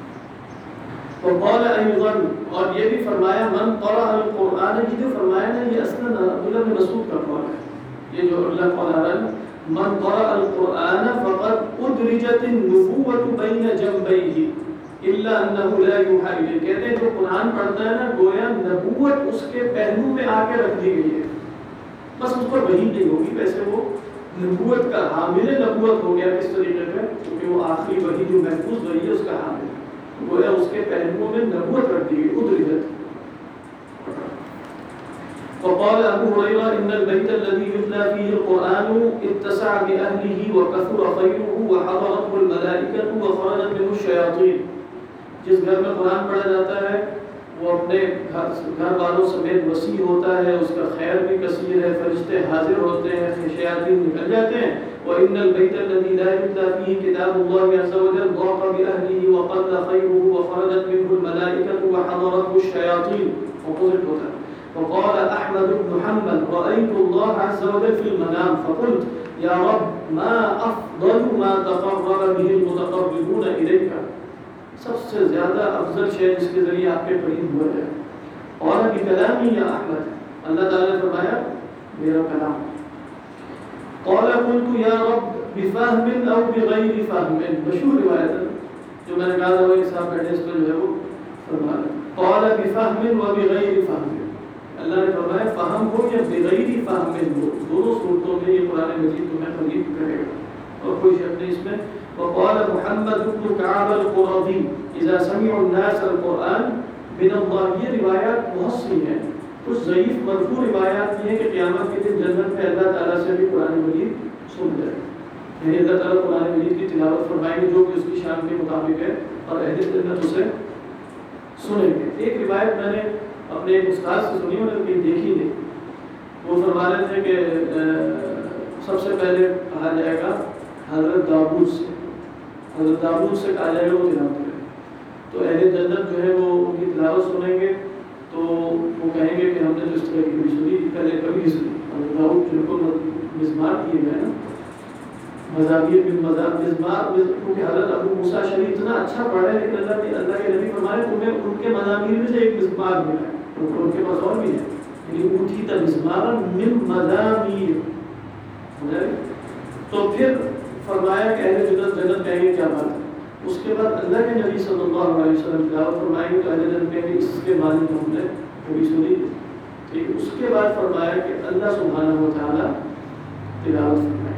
S1: وقال ایضا، اور یہ بھی فرمایا من قرأ القرآن، یہ جو فرمایا نا یہ اصلا عبداللہ بن مسعود کا قول ہے. یہ جو اللہ قال رہا من قرأ القرآن فقد ادرجت النبوة بین جنبیہ الا انه لا یوحى الیہ. کہتے ہیں جو قرآن پڑھتا ہے نا گویا نبوت اس کے پہلو میں آ کے رکھ دی گئی ہے، بس اس پر وحی نہیں ہوگی. ویسے وہ نبوت کا حامل نبوت ہو گیا کس طریقے سے، کیونکہ وہ آخری وحی جو محفوظ وحی ہے اس کا حامل گویا اس کے پہلوؤں میں نبوت رکھ دی گئی ادرجت. وقال ابو هريرة ان البيت الذي يتلى فيه القرآن اتسع بأهله وكثر خيره وحضرته الملائكة وخرجت منه الشياطين. جس گھر میں قرآن پڑھا جاتا ہے وہ اپنے گھر والوں سمیت وسیع ہوتا ہے، اس کا خیر بھی کثیر ہے، فرشتے حاضر ہوتے ہیں، شیاطین نکل جاتے ہیں. وإن البيت الذي لا يتلى فيه كتاب الله عز وجل ضاق بأهله وقل خيره وخرجت منه الملائكة وحضرته الشياطين. وقلت ہوتا ہے. وقال أحمد بن حنبل رأيت الله عز وجل في المنام فقلت يا رب ما أفضل ما تقرب به المتقربون إليك. سب سے زیادہ افضل شے جس کے ذریعے آپ کے قریب ہوا جائے. اور بکلامی یا احمد، اللہ تعالیٰ نے فرمایا میرا کلام. قال قلت یا رب بفهم او بغیر فهم، مشہور روایت ہے جو میں نے کہا تھا وہ صاحب بیٹھے اس پر جو ہے وہ فرمایا. قال بفهم وبغیر فهم، اللہ نے فرمایا فہم ہو یا بغیر فهم ہو، دونوں صورتوں میں یہ قرآن مجید تمہیں قریب کرے گا اور کوئی شک نہیں اس میں. وقال محمد بن كعب القرظي اذا سمع الناس القرآن من الله. یہ روایات بہت سی ہیں، کچھ ضعیف مرفوع روایات یہ ہیں کہ قیامت کے دن جنت میں اللہ تعالیٰ سے بھی قرآن مجید سن جائے، یعنی اللہ تعالیٰ قرآن مجید کی تلاوت فرمائیں گے جو کہ اس کی شان کے مطابق ہے اور اہل جنت اسے سنیں گے. ایک روایت میں نے اپنے ایک استاد سے سنی، انہوں نے کہیں دیکھی نہیں. وہ فرما رہے تھے کہ سب سے پہلے کہا جائے گا حضرت داؤد سے، حضرت داؤد سے کہا جائے گا وہ تلاوت کریں. تو اہل جنت جو ہے وہ ان کی تلاوت سنیں گے تو وہ کہیں گے کہ ہم نے جو اس طرح کی کبھی سنی پہلے کبھی سنی. حضرت داؤد جن کو مزمار کیے گئے نا، مزامیر بن مزمار، کیونکہ حضرت ابو موسیٰ شریف اتنا اچھا پڑھے لیکن اللہ کے نبی فرمائے تمہیں ان کے مزامیر میں سے ایک مزمار ملا ہے، ان کے پاس اور بھی ہے، یعنی اوٹھی تا مزمارا من مزامیر. تو پھر فرمایا کہ اہل جنت کہیں گے کیا بات ہے. اس کے بعد اللہ کے نبی صلی اللہ علیہ وسلم تلاوت فرمائیں گے تو اہل جنت کہیں گے اس کے معنی ہم نے کبھی سنی. ٹھیک، اس کے بعد فرمایا کہ اللہ سبحانہ و تعالیٰ تلاوت فرمائے.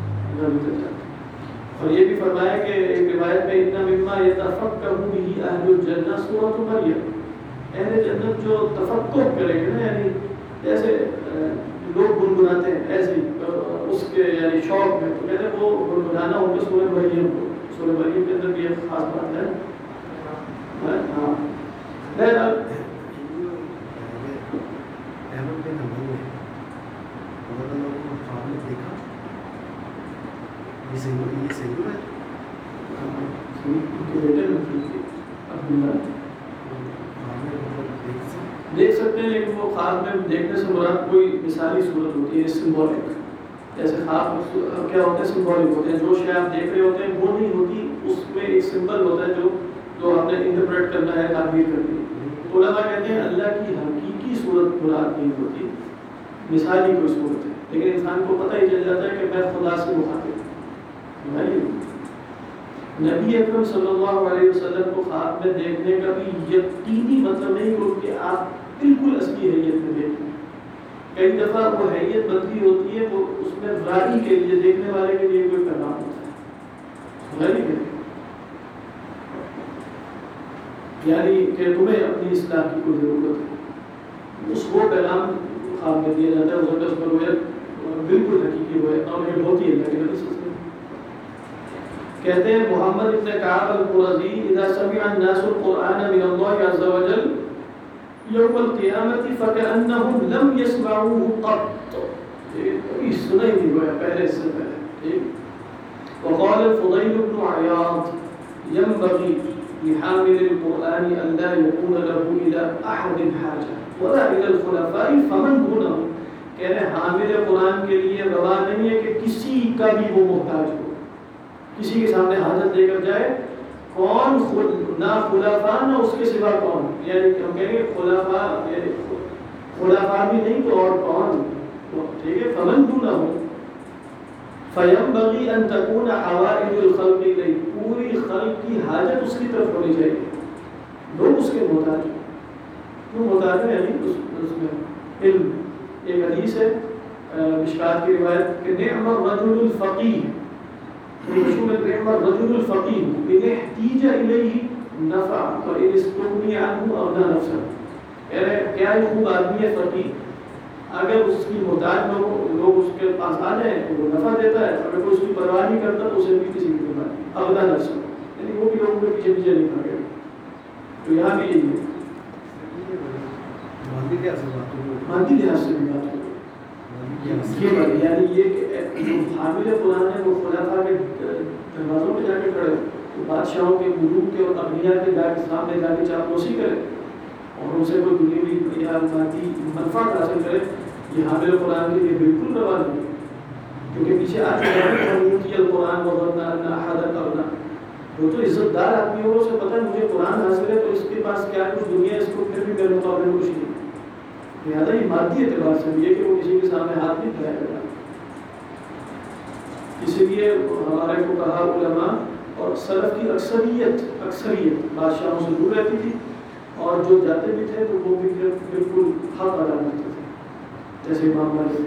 S1: اور یہ بھی فرمایا کہ ایک روایت میں اتنا مما یتفکر به اہل الجنہ سورۃ مریم، اہل جنت جو تفکر کریں گے نا، یعنی جیسے لوگ گنگناتے ہیں ایسے اس کے یعنی شوق میں، تو کہتے ہیں وہ گنگنانا ہو گیا سورۃ مریم کو. سورۃ مریم کے اندر بھی ایک خاص بات ہے. ہاں بہرحال
S3: احمد بن حنبل نے اللہ کو خواب میں دیکھا، یہ صحیح ہے
S1: بیٹے عبداللہ
S3: خواب میں دیکھ
S1: دیکھ سکتے ہیں، لیکن وہ خواب میں دیکھنے سے مراد کوئی مثالی صورت ہوتی ہے، سمبولک. جیسے خواب کیا ہوتے ہیں؟ سمبولک ہوتے ہیں. جو شے آپ دیکھ رہے ہوتے ہیں وہ نہیں ہوتی، اس میں ایک سمبل ہوتا ہے جو آپ نے انٹرپریٹ کرنا ہے، تعبیر کرنی ہے. تو علماء کہتے ہیں اللہ کی حقیقی صورت مراد نہیں ہوتی، مثالی کوئی صورت ہے. لیکن انسان کو پتہ ہی چل جاتا ہے کہ میں خدا سے مخاطب ہوں. نبی اکرم صلی اللہ علیہ وسلم کو خواب میں دیکھنے کا بھی یقینی مطلب نہیں کہ آپ بالکل اصلی حیت میں دیکھیں. کئی دفعہ وہ حیت بدلی ہوتی ہے، وہ اس میں رائی کے لیے، دیکھنے والے کے لیے کوئی پیغام ہوتا ہے. یعنی کہ تمہیں اپنی اصلاح کی کوئی ضرورت ہے، اس کو پیغام خواب میں دیا جاتا ہے. اس پر رویت بالکل حقیقی ہوتی ہے. اللہ کے نبی صلی اللہ علیہ وسلم کہتے ہیں محمد ابن کعب القرظی اذا سمع الناس القرآن من اللہ عز وجل یوم القیامت فکأنہم لم یسمعوه قط. یہ سنا ہی نہیں ہوا پہلے اس سے پہلے. وقال الفضیل بن عیاض ينبغي لحامل القرآن أن لا يكون له إلى أحد حاجة ولا إلى الخلفاء فمن دونه. کہہ رہے حامل قرآن کے لیے روا نہیں ہے کہ کسی کا بھی وہ محتاج ہو، کسی کے سامنے حاجت لے کر جائے. کون؟ نہ خلفاء نہ اس کے سوا کون. یعنی ہم کہیں گے خلفاء، یعنی خلفاء بھی نہیں تو اور کون؟ ٹھیک ہے. فمن دونه فَيَنْبَغِي أَن تَكُونَ حَوَائِجُ الْخَلْقِ إِلَيْهِ. پوری خلق کی حاجت اس کی طرف ہونی چاہیے، لوگ اس کے محتاج ہیں. کیوں محتاج ہیں؟ یعنی اس میں علم. ایک حدیث ہے مشکات کی روایت کہ نعم الرجل الفقیہ، نعم الرجل الفقیہ ان احتیج الیہ نفع وان استغنی عنہ اغنی نفسہ. کیا ہی خوب آدمی ہے فقیہ، اگر اس کی محتاج لوگ اس کے پاس آ جائیں تو وہ نفع دیتا ہے، اگر کوئی اس کی پرواہ نہیں کرتا تو اسے بھی کسی کی پرواہ نہیں. اغنی نفسہ یعنی وہ بھی لوگوں کے پیچھے پیچھے نہیں بھاگے. تو یہاں بھی یہی ہے، مادی لحاظ سے بھی بات ہوگی. یعنی یہ کہ جو حامل قرآن ہے وہ خلفاء کے دروازوں پہ جا کے کھڑے تو بادشاہوں کے، ملوک کے اور اغنیاء کے جا کے سامنے جا کے چاپلوسی کرے اور ان سے کوئی دنیاوی یا مادی منفعت حاصل کرے، یہ حامل قرآن کے لیے بالکل روا نہیں ہے. کیونکہ پیچھے آ چکا ہے القرآن وظن ان احدا اغنی. وہ تو عزت دار آدمی ہو، اسے پتہ ہے مجھے قرآن حاصل ہے تو اس کے پاس کیا کچھ دنیا، اس کو پھر بھی میرے مقابلے میں کچھ نہیں. لہٰذا یہ مادی اعتبار سے بھی ہے کہ وہ کسی کے سامنے ہاتھ نہیں پھیلایا گا. اسی لیے ہمارے کو کہا علماء اور سلف کی اکثریت بادشاہوں سے دور رہتی تھی، اور جو جاتے بھی تھے تو وہ بھی بالکل حق ادا کرتے تھے، جیسے امام مالک.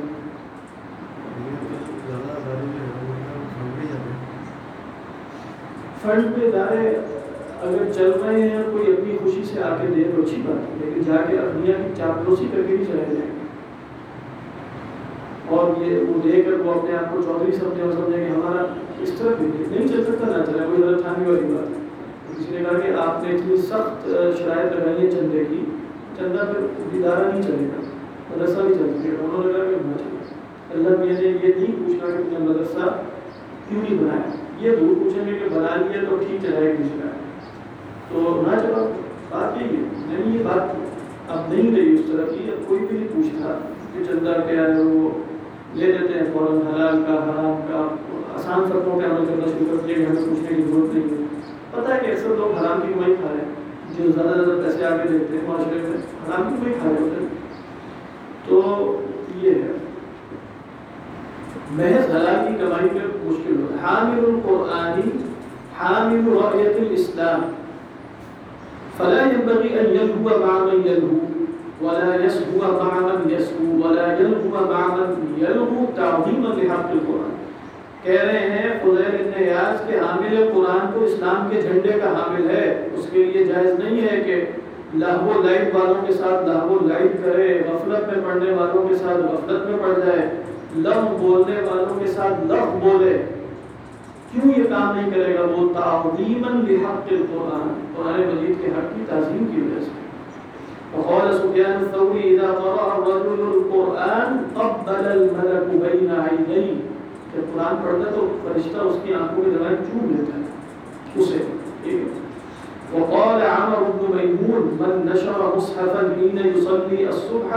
S1: فنڈ پہ ادارے اگر چل رہے ہیں، کوئی اپنی خوشی سے آ کے دے تو اچھی بات ہے، لیکن جا کے اغنیاء کی چاپلوسی کر کے بھی چلے جائیں گے اور یہ وہ دے کر وہ اپنے آپ کو چودھری سمجھے اور سمجھے کہ ہمارا اس طرح نہیں چل سکتا. نہ چلے. کوئی غلط فہمی والی بات ہے. کسی نے کہا کہ آپ نے اتنی سخت شرائط لگائی ہے چندے کی، چندہ پھر ادارہ نہیں چلے گا، مدرسہ نہیں چل سکے گا. انہوں نے کہا کہ نہ چلے. اللہ میاں نے یہ نہیں پوچھنا کہ تم نے مدرسہ کیوں نہیں بنایا، یہ ضرور پوچھیں گے کہ بنا لیا تو ٹھیک چلائے گی شرائط. تو نہ چلا. بات یہی ہے. نہیں، یہ بات اب نہیں رہی اس طرح کی. اب کوئی بھی نہیں پوچھتا کہ چندہ کیا ہے، وہ لے لیتے ہیں فوراً. حلال کا، حرام کا، آسان فتووں پہ عمل کرنا شروع کر دیا کہ ہمیں پوچھنے کی ضرورت نہیں ہے. پتہ ہے کہ اکثر لوگ حرام کی کمائی کھا رہے ہیں، جو زیادہ زیادہ پیسے آگے دیتے ہیں معاشرے میں حرام کی کمائی کھا رہے ہوتے ہیں. تو یہ ہے محض حلال کی کمائی میں مشکل ہوتا ہے. حامل القرآن حامل رأیت الاسلام فلا ينبغي أن يلهو مع من يلهو ولا يسهو مع من يسهو ولا يلغو مع من يلغو تعظيما لحق القرآن. کہہ رہے ہیں فضیل بن عیاض کہ حامل قرآن کو اسلام کے جھنڈے کا حامل ہے، اس کے لیے جائز نہیں ہے کہ لہو لعب والوں کے ساتھ لہو لعب کرے، غفلت میں پڑھنے والوں کے ساتھ غفلت میں پڑ جائے، لغو بولنے والوں کے ساتھ لغو بولے. کیوں یہ کام نہیں کرے گا؟ وہ تعظیما لحق القرآن، قرآن مجید کے حق کی تعظیم کی وجہ سے. وقال سفیان الثوری اذا قرأ الرجل القرآن قبل الملك بين عينيه. جب قرآن پڑھتا ہے تو فرشتہ اس کی آنکھوں کے درمیان چوم لیتا ہے اسے. وقال عمر بن میمون من نشر مصحفا حين يصلي الصبح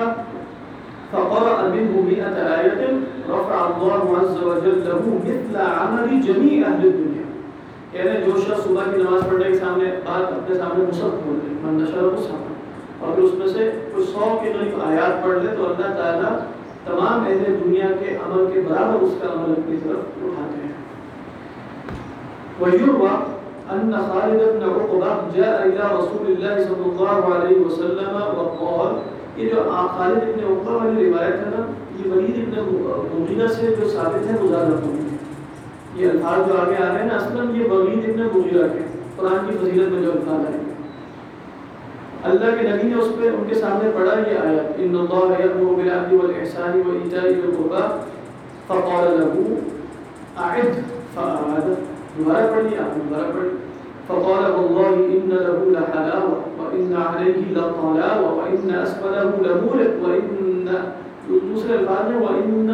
S1: فقرأ منه 100 آية رفع الله عز وجل له مثل عمل جميع أهل الدنيا. یعنی جو شخص صبح کی نماز پڑھنے کے سامنے بعد اپنے سامنے مصحف کھول لے، من نشر مصحف، اور اس میں سے کوئی 100 کے قریب آیات پڑھ لے تو اللہ تعالیٰ تمام اہل دنیا کے عمل کے برابر اس کا عمل اپنی طرف اٹھاتے ہیں. وَيُرْوَى أن خالد بن عقبہ جاء إلى رسول الله صلی اللہ علیہ وسلم وقال، یہ جو خالد بن عقبہ والی روایت ہے نا، یہ ولید بن مغیرہ سے جو ثابت ہے وہ زیادہ قوی ہے. یہ الفاظ جو آگے آ رہے ہیں نا اصلاً یہ ولید بن مغیرہ کے قرآن کی فضیلت میں جو الفاظ آئے ہیں، اللہ کے نبی نے اس پہ ان کے سامنے پڑھا یہ آیت ان اللہ یأمر بالعدل والإحسان وإیتاء ذی القربى فقال له أعد فأعاد. دوبارہ پڑھی آپ دوبارہ پڑھی. فقال والله إن له لحلاوة وإن عليه لطلاوة وإن أسفله لمورق وإن دوسرے الفاظ میں وإن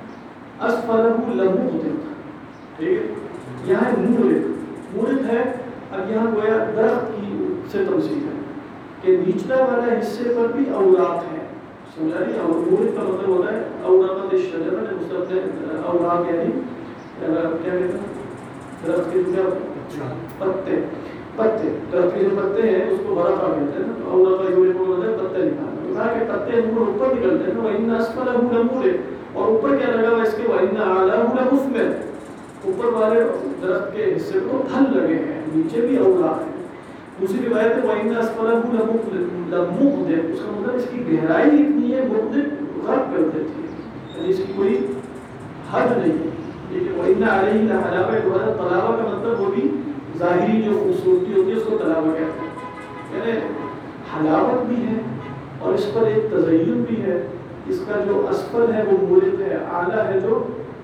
S1: أسفله لمغدق. ٹھیک ہے، یہاں مورق، مورق ہے. اب یہاں گویا درخت کی سے تمثیل ہے کہ نچلا والا حصے پر بھی اوراق ہے. سمجھا نہیں؟ اور مورق کا مطلب ہوتا ہے اوراقت الشجرہ، اوراق یعنی کیا کہتے ہیں درخت کے جو پتے درخت کے جو پتے ہیں اس کو ورقہ کہتے ہیں. اوراق کا جو مطلب ہے پتے نکالنا. کہا کہ پتے اوپر نکلتے ہیں وَإِنَّ أَسْفَلَهُ لَمُورِقٌ، اور اوپر کیا لگا ہوا اس کے وَإِنَّ أَعْلَاهُ لَمُثْمِرٌ، اوپر والے درخت کے حصے کو پھل لگے ہیں، نیچے بھی اوراق ہیں. دوسری روایت ہے وَإِنَّ أَسْفَلَهُ لَمُغْدِقٌ، اس کا مطلب اس کی گہرائی اتنی ہے مغدق غرق کر دیتی ہے، یعنی اس کی کوئی حد نہیں ہے. لیکن وَإِنَّ عَلَيْهِ لَحَلَاوَةً، طلاوہ کا مطلب وہ بھی ظاہری جو خوبصورتی ہوتی ہے اس کو طلاوہ کہتے ہیں. یعنی حلاوت بھی ہے اور اس پر ایک تزین بھی ہے. اس کا جو اسفل ہے وہ مورق ہے، اعلیٰ ہے جو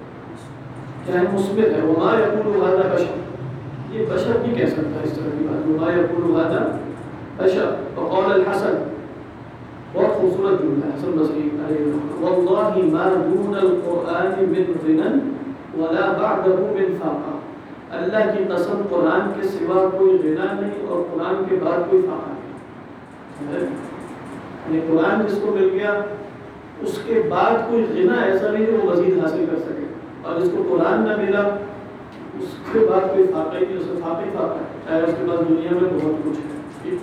S1: کیا ہے مثبت ہے. وَمَا يَقُولُ هَذَا بَشَرٌ، یہ بشر بھی کہہ سکتا ہے اس طرح کی بات. وَمَا يَقُولُ هَذَا بَشَرٌ. وَقَالَ الْحَسَنُ، بہت خوبصورت جملہ ہے حسن بصری علیہ الرحمۃ، وَاللَّهِ مَا دُونَ الْقُرْآنِ مِنْ غِنًى وَلَا بَعْدَهُ مِنْ فَاقَةٍ، اللہ کی قسم قرآن کے سوا کوئی غنا نہیں اور قرآن کے بعد کوئی فاقہ نہیں. یعنی قرآن جس کو مل گیا اس کے بعد کوئی غنا ایسا نہیں جو وہ مزید حاصل کر سکے، اور جس کو قرآن نہ ملا اس کے بعد کوئی فاقہ ہی نہیں، اس سے فاقہ ہی فاقہ ہے، چاہے اس کے بعد دنیا میں بہت کچھ ہے.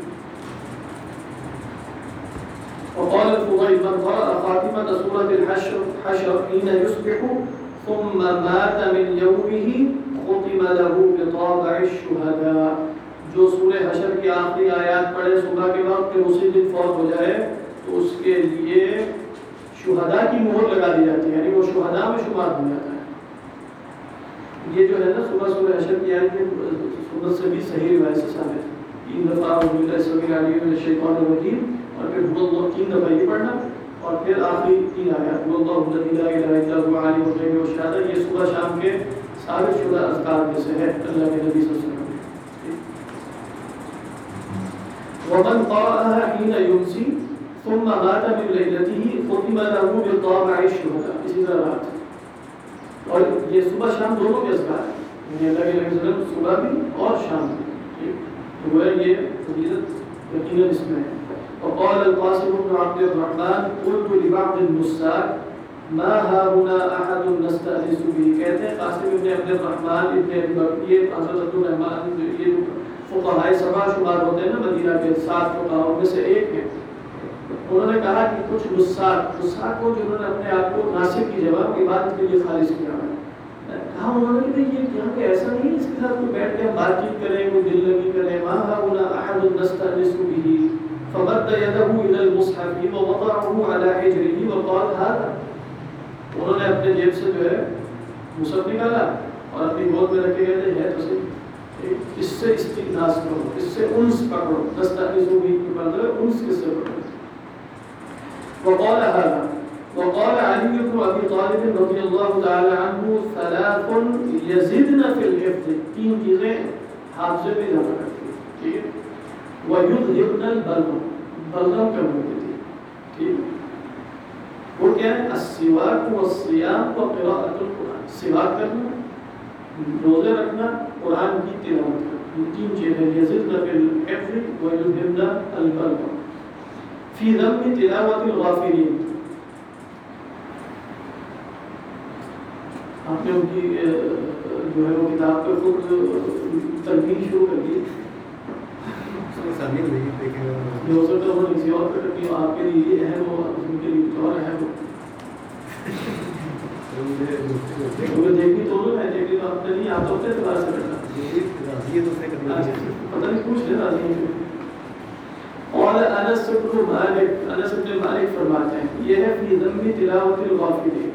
S1: وقال الفضيل من قرأ خاتمة سورة الحشر حين يصبح ثم مات من يومه ختم له بطابع الشهداء، جو سورہ حشر کی آخری آیات پڑھے صبح کے وقت کہ اسی دن فوت ہو جائے تو اس کے لیے شہداء کی مہر لگا دی جاتی ہے، یعنی وہ شہداء میں شمار ہو جاتا ہے. یہ جو ہے نا صبح سورہ حشر کی آیت کی سنت سے بھی صحیح روایت سے ثابت ہے. 3 دفعہ اعوذ باللہ السمیع العلیم من الشیطان الرجیم، اور پھر اللہ 3 دفعہ یہ پڑھنا، اور پھر آخری 3 آیات اللہ الذی لا الہ الا هو عالم الغیب والشہادہ. یہ صبح شام کے ثابت شدہ اذکار میں سے ہے اللہ کے نبی صلی اللہ علیہ وسلم. ومن قرأها حين يمسي ثم مات من ليلته ختم له بطابع الشهداء. اسی طرح اور یہ صبح شام دونوں کے اذکار ہیں، یعنی اللہ کے نبی صلی اللہ علیہ وسلم صبح بھی اور شام بھی. تو یہ فضیلت یقیناً اس میں ہے. وقال القاسم بن عبد الرحمن قلت لبعض النساك ما هاهنا احد نستأنس به، کہتے ہیں قاسم ابن عبد الرحمن ابن ابی بکر، یہ حضرت عبد الرحمن یہ فقہائے سبع شمار ہوتے ہیں نا مدینہ کے 7 فقہاؤں میں سے ایک ہیں. انہوں نے کہا کہ کچھ نساک کو جنہوں نے اپنے آپ کو ناسک کی جگہ عبادت کے لیے خالص کیا ہے، کہا انہوں نے کہ یہ یہاں پہ ایسا نہیں ہے اس کے ساتھ کوئی بیٹھ کے بات چیت کریں، کوئی دل لگی کریں. ما هاهنا احد نستأنس به فمد يده الى المصحف ووضعه على حجره وقال هذا. انہوں نے اپنے جیب سے جو ہے مصحف نکالا اور اپنی گود میں رکھے گئے ہے تو صحیح اس سے استئناس کرو، اس سے انس پکڑو. نستأنس به کی مطلب انس کس سے پکڑو. وقال هذا. وقال علي بن ابي طالب رضي الله تعالى عنه 3 يزيدنا في الحفظ، 3 چیزیں حافظے میں اضافہ کرتی ہیں. ٹھیک ہے. وَيُذْهِبْنَ الْبَلْغَمَ، بلغم کم ہو دیتی ہے. ٹھیک ہے. وہ کیا ہے؟ السواک والصیام وقراءۃ القرآن، سواک کرنا، روزے رکھنا، قرآن کی تلاوت کرنا. تین چیزیں یزدن فی الحفظ ویذهبن البلغ فی ذم تلاوت الغافلین. آپ نے ان کی جو ہے وہ کتاب پہ خود تنقید شروع کر دی. جو ہو سکتا ہے وہ کسی اور پہ کرتی ہو، آپ کے لیے یہ ہے وہ ان کے لیے اور ہے وہ دیکھنی تو میں دیکھنی تو آپ نے نہیں، آپ تو اپنے اعتبار سے کرنا پتہ نہیں پوچھ لے راضی ہیں. اور انس بن مالک فرماتے ہیں یہ ہے فی ذم تلاوت الغافلین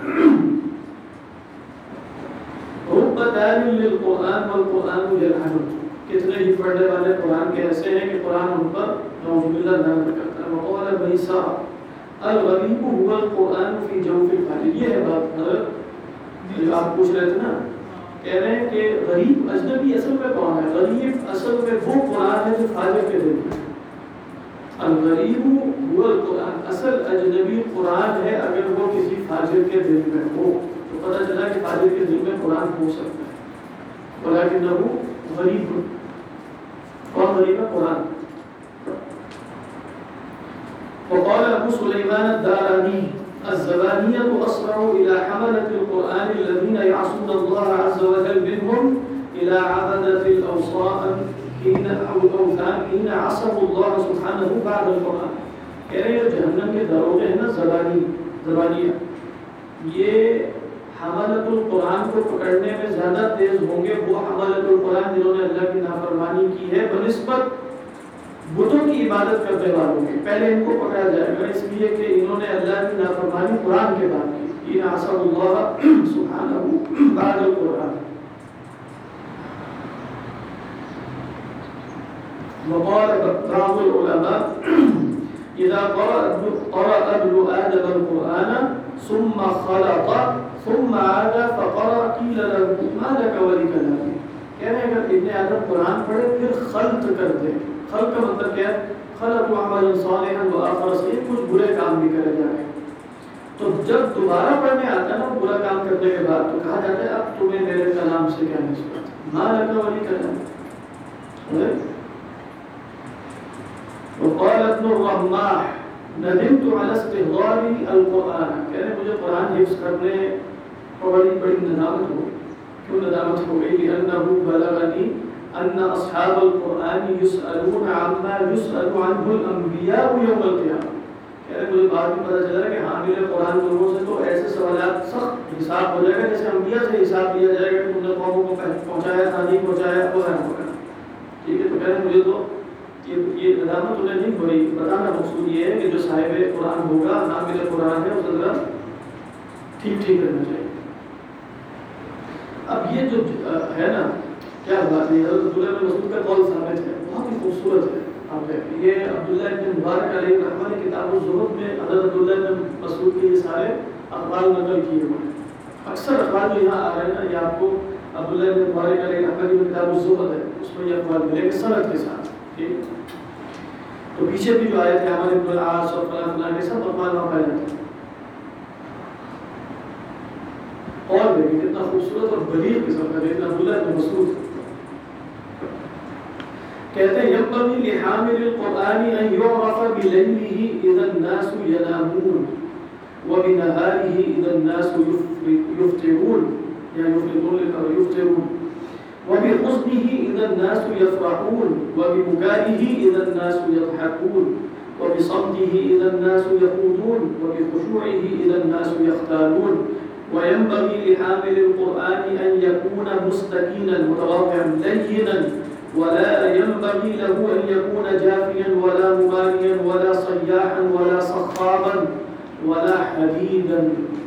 S1: رب تال للقرآن والقرآن یلعنہ. کتنے ہی پڑھنے والے قرآن کے ایسے ہیں کہ قرآن ان پر نعوذ باللہ لعنت کرتا ہے. وقال بھیسا الغریب هو القرآن فی جوف الخالد. یہ ہے بات حضرت جو آپ پوچھ رہے تھے نا، کہہ رہے ہیں کہ غریب اجنبی اصل میں کون ہے؟ غریب اصل میں وہ قرآن ہے جو فاجر کے دل میں. الغریب هو القرآن، اصل اجنبی قرآن ہے اگر وہ کسی فاجر کے دل میں ہو تو پتہ چلا کہ فاجر کے دل میں قرآن ہو سکتا ہے. ولکنہ غریب، کون غریب ہے؟ قرآن. وقال ابو سلیمان الدارانی الزبانیة أسرع إلى حملة القرآن الذين يعصون الله عز وجل منهم إلى عبدة الأوثان حين عصوا الله سبحانه بعد القرآن. کہہ رہے ہیں جہنم کے دروغے ہیں نا زبانیہ، یہ حملۃ القرآن کو پکڑنے میں زیادہ تیز ہوں گے وہ حملۃ القرآن جنہوں نے اللہ کی نافرمانی کی ہے بنسبت بتوں کی عبادت کرنے والوں کے. پہلے ان کو پکڑا جائے گا اس لیے کہ انہوں نے اللہ کی نافرمانی قرآن کے بعد کی. ان عصوا اللہ سبحانہ بعد القرآن. وقال بعض العلماء اذا قرأ ابن آدم القرآن ثم خلط ثم عاد فقرأ قيل له ما لك ولكلامه. کہہ رہے ہیں اگر ابن آدم قرآن پڑھے پھر خلط کر دے. خلط کا مطلب کیا ہے؟ خلط عملا صالحا وآخر سیئا، کچھ برے کام بھی کرے جائیں. تو جب دوبارہ پڑھنے آتا ہے نا برا کام کرنے کے بعد تو کہا جاتا ہے اب تمہیں میرے کلام سے کیا نسبت؟ ما لك ولكلامه. وقال ابن الرماح ندمت على استحضار القرآن. کہہ رہے مجھے قرآن حفظ کرنے بڑی ندامت ہو. کیوں ندامت ہو گئی؟ لأنه بلغني أن أصحاب القرآن يسألون عما يسأل عنه الأنبياء يوم القيامة. کہہ رہے مجھے بعد میں پتہ چلا کہ حامل قرآن لوگوں سے تو ایسے سوالات سخت حساب ہو جائے گا جیسے انبیاء سے حساب لیا جائے گا کہ تم نے قوموں کو پہنچایا تھا نہیں پہنچایا وغیرہ وغیرہ. ٹھیک ہے، تو کہہ رہے مجھے تو یہ ندامت انہیں نہیں ہوئی. بتانا مقصود یہ ہے کہ جو صاحب قرآن ہوگا حامل قرآن ہے اسے ذرا ٹھیک رہنا چاہیے. اب یہ جو ہے نا کیا بات ہے، حضرت عبداللہ بن مسعود کا قول ثابت ہے، بہت ہی خوبصورت ہے. آپ یہ عبداللہ بن مبارک علیہ الرحمہ نے کتاب الزہد میں حضرت عبداللہ بن مسعود کے یہ سارے اقوال نقل کیے ہوئے ہیں. اکثر اقوال جو یہاں آ رہے ہیں نا یہ آپ کو عبداللہ بن مبارک علیہ الرحمہ کی کتاب الزہد ہے اس میں یہ اقوال ملے گے سند کے ساتھ. ٹھیک، تو پیچھے بھی جو آئے تھے ہمارے ابن العاص اور فلاں کے سب اقوال وہاں پائے جاتے ہیں. اور دیکھیں کتنا خوبصورت اور بلیغ قسم کا دیکھنا. عبداللہ بن مسعود کہتے ہیں ينبغي لحامل القرآن أن يعرف بليله إذا الناس ينامون وبنهاره إذا الناس يفطرون وبحزنه إذا الناس يفرحون وببكائه إذا الناس يضحكون وبصمته إذا الناس يخوضون وبخشوعه إذا الناس يختالون. وينبغي لحامل القرآن أن يكون مستكينا متواضعا لينا ولا ينبغي له أن يكون جافيا ولا مباريا ولا صياحا ولا صخابا ولا حديدا.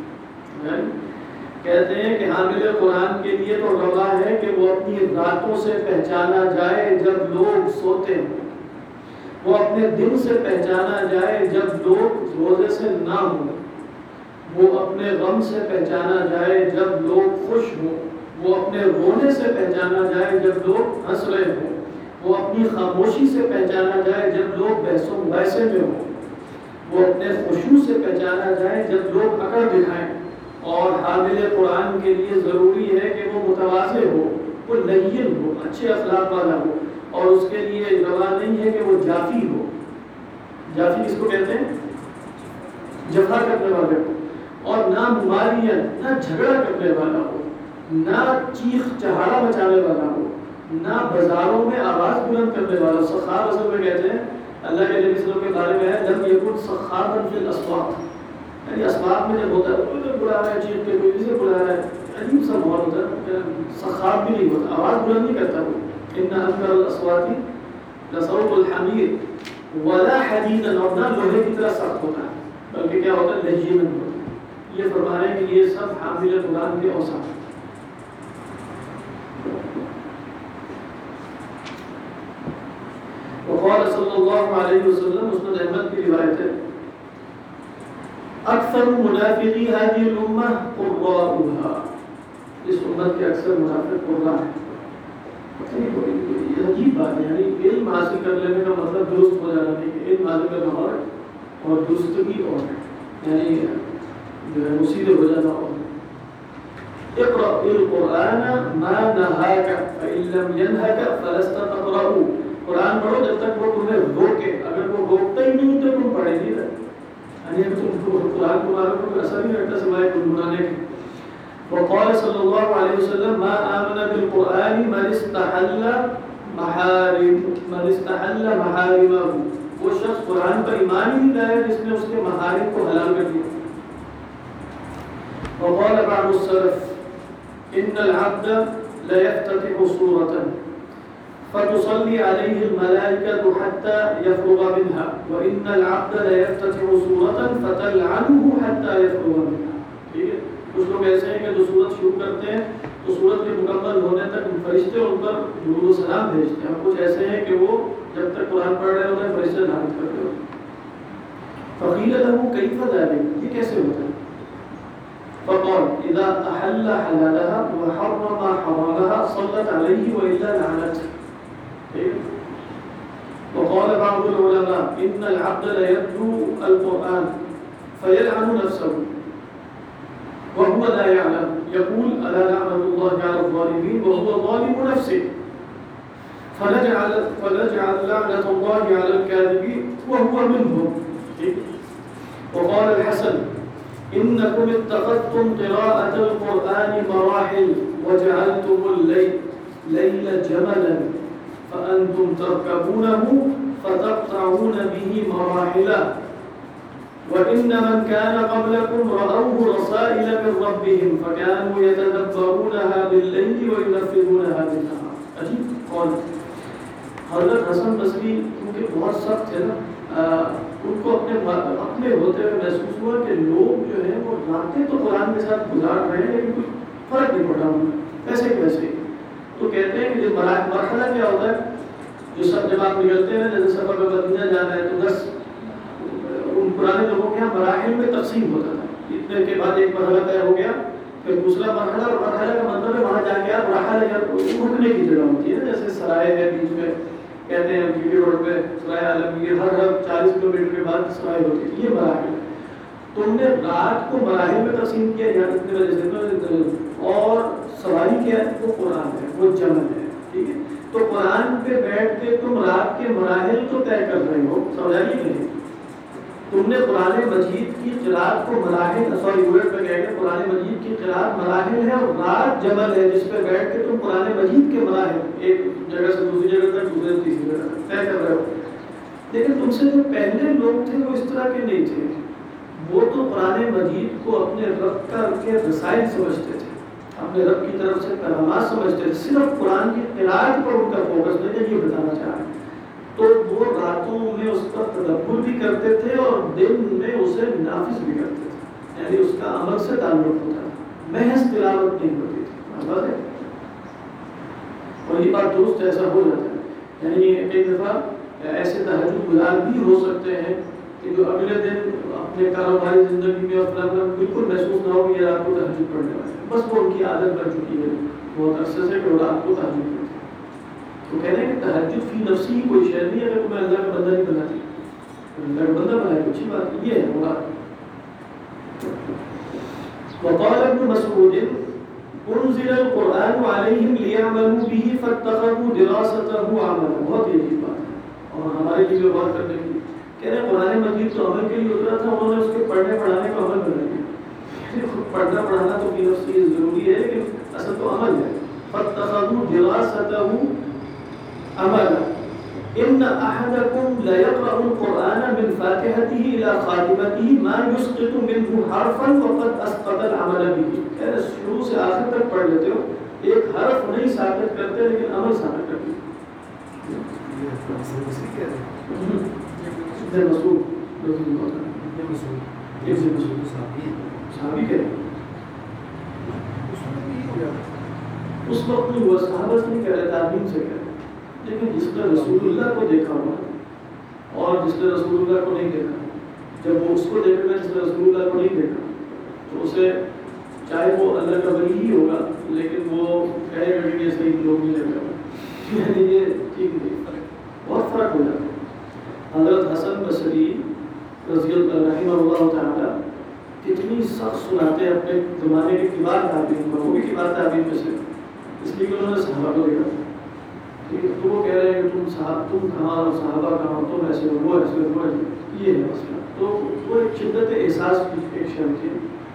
S1: کہتے ہیں کہ حامل قرآن کے لیے تو روا ہے کہ وہ اپنی راتوں سے پہچانا جائے جب لوگ سوتے ہیں، وہ اپنے دن سے پہچانا جائے جب لوگ روزے سے نہ ہوں، وہ اپنے غم سے پہچانا جائے جب لوگ خوش ہوں، وہ اپنے رونے سے پہچانا جائے جب لوگ ہنس رہے ہوں، وہ اپنی خاموشی سے پہچانا جائے جب لوگ بحث و مباحثے میں ہوں، وہ اپنے خشوع سے پہچانا جائے جب لوگ اکڑ دکھائیں. اور حامل قرآن کے لیے ضروری ہے کہ وہ متواضع ہو، وہ لین ہو، اچھے اخلاق والا ہو، اور اس کے لیے روا نہیں ہے کہ وہ جافی ہو. جافی کس کو کہتے ہیں؟ جفا کرنے والے کو. اور نہ مماریاں، نہ جھگڑا کرنے والا ہو، نہ چیخ چہاڑا مچانے والا ہو، نہ بازاروں میں آواز بلند کرنے والا. سخاب اصل میں کہتے ہیں اللہ کے نبی صلی اللہ علیہ وسلم کے بارے میں ہے لم یکن سخابا فی الاسواق، یعنی اسواق میں جب ہوتا ہے کوئی بلا رہا ہے، چیخ کے کوئی سے بلا رہا ہے، عجیب سا ماحول ہوتا ہے. سخاب بھی نہیں ہوتا، آواز بلند نہیں کرتا وہ. ان انکر الاصوات لصوت الحمیر ولا حدیدا، اور نہ لوہے کی طرح سخت ہوتا ہے بلکہ کیا ہوتا ہے لجینا ہوتا ہے. یہ فرما رہے ہیں کہ یہ سب حامل قرآن کے اوصاف ہیں. وقال صلی اللہ علیہ وسلم، مسند احمد کی روایت ہے، اکثر منافقی هذه الامہ قراؤها، اس امت کے اکثر منافق قراء ہیں. یہ عجیب بات ہے، یعنی علم حاصل کر لینے کا مطلب درست ہو جانا نہیں ہے. علم حاصل کرنا اور درستگی اور یعنی جو ہے مصیبت ہو جانا اور. اقرأ القرآن ما نهاك فإن لم ينهك فلست تقرأه، قرآن پڑھو جب تک وہ تمہیں روکے، اگر وہ روکتا ہی نہیں تو تم پڑھے نہیں رہے. یعنی تم قرآن کو مارو کوئی اثر نہیں رکھتا سوائے گنگنانے کے. وقال صلی اللہ علیہ وسلم ما آمن بالقرآن من استحل محارمه، وہ شخص قرآن پر ایمان ہی نہیں لایا جس نے اس کے محارم کو حلال کر دیا. وقال بعض السلف ان العبد لا يفتتح سورة فتصلي عليه الملائكة حتى يفرغ منها وإن العبد لا يفتتح سورة فتلعنه حتى يفرغ منها. ٹھیک ہے، کچھ لوگ ایسے ہیں کہ جو سورت شروع کرتے ہیں تو سورت کے مکمل ہونے تک فرشتے ان پر درود و سلام بھیجتے ہیں، اور کچھ ایسے ہیں کہ وہ جب تک قرآن پڑھ رہے ہوتے ہیں فرشتے لعنت کرتے ہوتے ہیں. فقیل له کیف ذلک، یہ کیسے ہوتا ہے؟ فقال اذا احل حلالها وحرم حرامها صلت عليه والا لعنته. وقال بعض العلماء ان العبد لا يتلو القرآن فيلعن نفسه وهو لا يعلم، يقول الا لعنة الله على الظالمين وهو ظالم نفسه، فنجعل لعنة الله على الكاذبين وهو منهم. وقال الحسن انكم اتخذتم قراءة القرآن مراحل وجعلتم الليل جملا فأنتم تركبونه فتقطعون به مراحلا وإن من كان قبلكم رأوه رسائل من ربهم فكانوا يتدبرونها بالليل وينفذونها بالنهار. عجیب قول. حضرت حسن بصری کیونکہ بہت سخت ہے نا، ان کو اپنے ہوتے ہوئے محسوس ہوا کہ لوگ جو ہیں وہ راتیں تو قرآن کے ساتھ گزار رہے ہیں لیکن کوئی فرق نہیں پڑ رہا ان میں، ویسے کہ ویسے. تو کہتے ہیں کہ جو مرحلہ کیا ہوتا ہے، جو سب جب آپ نکلتے ہیں جیسے سفر میں مدینہ جانا ہے تو 10 ان پرانے لوگوں کے یہاں مراحل میں تقسیم ہوتا تھا. اتنے کے بعد ایک مرحلہ طے ہو گیا، پھر دوسرا مرحلہ، اور مرحلہ کا مطلب ہے وہاں جا کے آپ مرحلہ یا رکنے کی جگہ ہوتی ہے، جیسے سرائے ہے بیچ میں، کہتے ہیں جی روڈ پہ سرائے عالمگیر، ہر 40 کلومیٹر کے بعد سرائے ہوتی ہے. یہ مراحل تم نے رات کو مراحل میں تقسیم کیا یا اتنے وجہ سے، اور سواری کیا ہے وہ قرآن ہے، وہ جمل ہے. ٹھیک ہے، تو قرآن پہ بیٹھ کے تم رات کے مراحل تو طے کر رہے ہو، سمجھائیے نہیں. تم نے قرآن مجید کی قراءت کو مراحل، سوری ورڈ پہ کہہ گئے، قرآن مجید کی قراءت مراحل ہے اور رات جمل ہے جس پہ بیٹھ کے تم قرآن مجید کے مراحل ایک جگہ سے دوسری جگہ تک، دوسرے سے تیسری جگہ تک طے کر رہے ہو. لیکن تم سے جو پہلے لوگ تھے وہ اس طرح کے نہیں تھے، وہ تو قرآن مجید کو اپنے رب کا کے رسائل سمجھتے تھے، اپنے رب کی طرف سے پیغامات سمجھتے تھے، صرف قرآن کی قراءت پر ان کا فوکس نہیں ہے. یہ بتانا چاہ رہے ہیں. تو وہ راتوں میں اس پر تدبر بھی کرتے تھے اور دن میں اسے نافذ بھی کرتے تھے، یعنی اس کا عمل سے تعلق ہوتا ہے، محض تلاوت نہیں ہوتی تھی. بات ہے، اور یہ بات درست ایسا ہو جاتا ہے. یعنی ایک دفعہ ایسے تہجد گزار بھی ہو سکتے ہیں کہ جو اگلے دن اپنے کاروباری زندگی میں اور بالکل محسوس نہ ہو کہ یہ رات کو تہجد پڑھنے والے ہیں، بس وہ ان کی عادت بن چکی ہے بہت عرصے سے کہ وہ رات کو تہجد پڑھتے ہیں. تو کہہ رہے ہیں کہ تہجد فی نفسی ہی کوئی شے نہیں، اگر تمہیں اللہ کا بندہ نہیں بناتی، اللہ کا بندہ بنائے تو اچھی بات یہ ہے. مراد وقال ابن مسعود انزل القرآن علیہم لیعملوا به فاتخذوا دراسته عملا. بہت ہی عجیب بات ہے اور ہمارے لیے غور کرنے کی. کہہ رہے قرآن مجید تو عمل کے لیے اترا تھا, انہوں نے اس کے پڑھنے پڑھانے کا عمل بنا دیا. پڑھنا پڑھانا تو کی نفسی ضروری ہے لیکن اصل تو عمل ہے. فاتخذوا دراسته عملا ان احدکم لیقرأ القرآن من فاتحته الى خاتمته ما يسقط منه حرفا وقد اسقط العمل به. کہہ رہے شروع سے آخر تک پڑھ لیتے ہو, ایک حرف نہیں ثابت کرتے لیکن عمل ثابت کرتے ہیں. اس وقت نہیں ہوا, صحابہ سے نہیں کہہ رہے, تعلیم سے کہہ رہے. لیکن جس نے رسول اللہ کو دیکھا ہوا اور جس نے رسول اللہ کو نہیں دیکھا, جب وہ اس کو دیکھے گا جس نے رسول اللہ کو نہیں دیکھا, تو اسے چاہے وہ اللہ کا ولی ہی ہوگا لیکن وہ کہے گا کہ یہ صحیح لوگ نہیں لگا, یعنی یہ ٹھیک نہیں, بہت فرق ہو جاتا ہے. حضرت حسن بصری رضی اللہ رحمہ اللہ تعالیٰ کتنی سخت سناتے ہیں اپنے زمانے کے کبار تابعین, وہ بھی کبار تابعین میں سے, اس لیے کہ انہوں نے صحابہ کو دیکھا. تو وہ کہہ رہے ہیں کہ تم کہاں, صحابہ کہاں, تم ایسے ہو, وہ ایسے ہو, یہ ہے مسئلہ. تو وہ ایک شدت احساس کی ایک شرم تھی.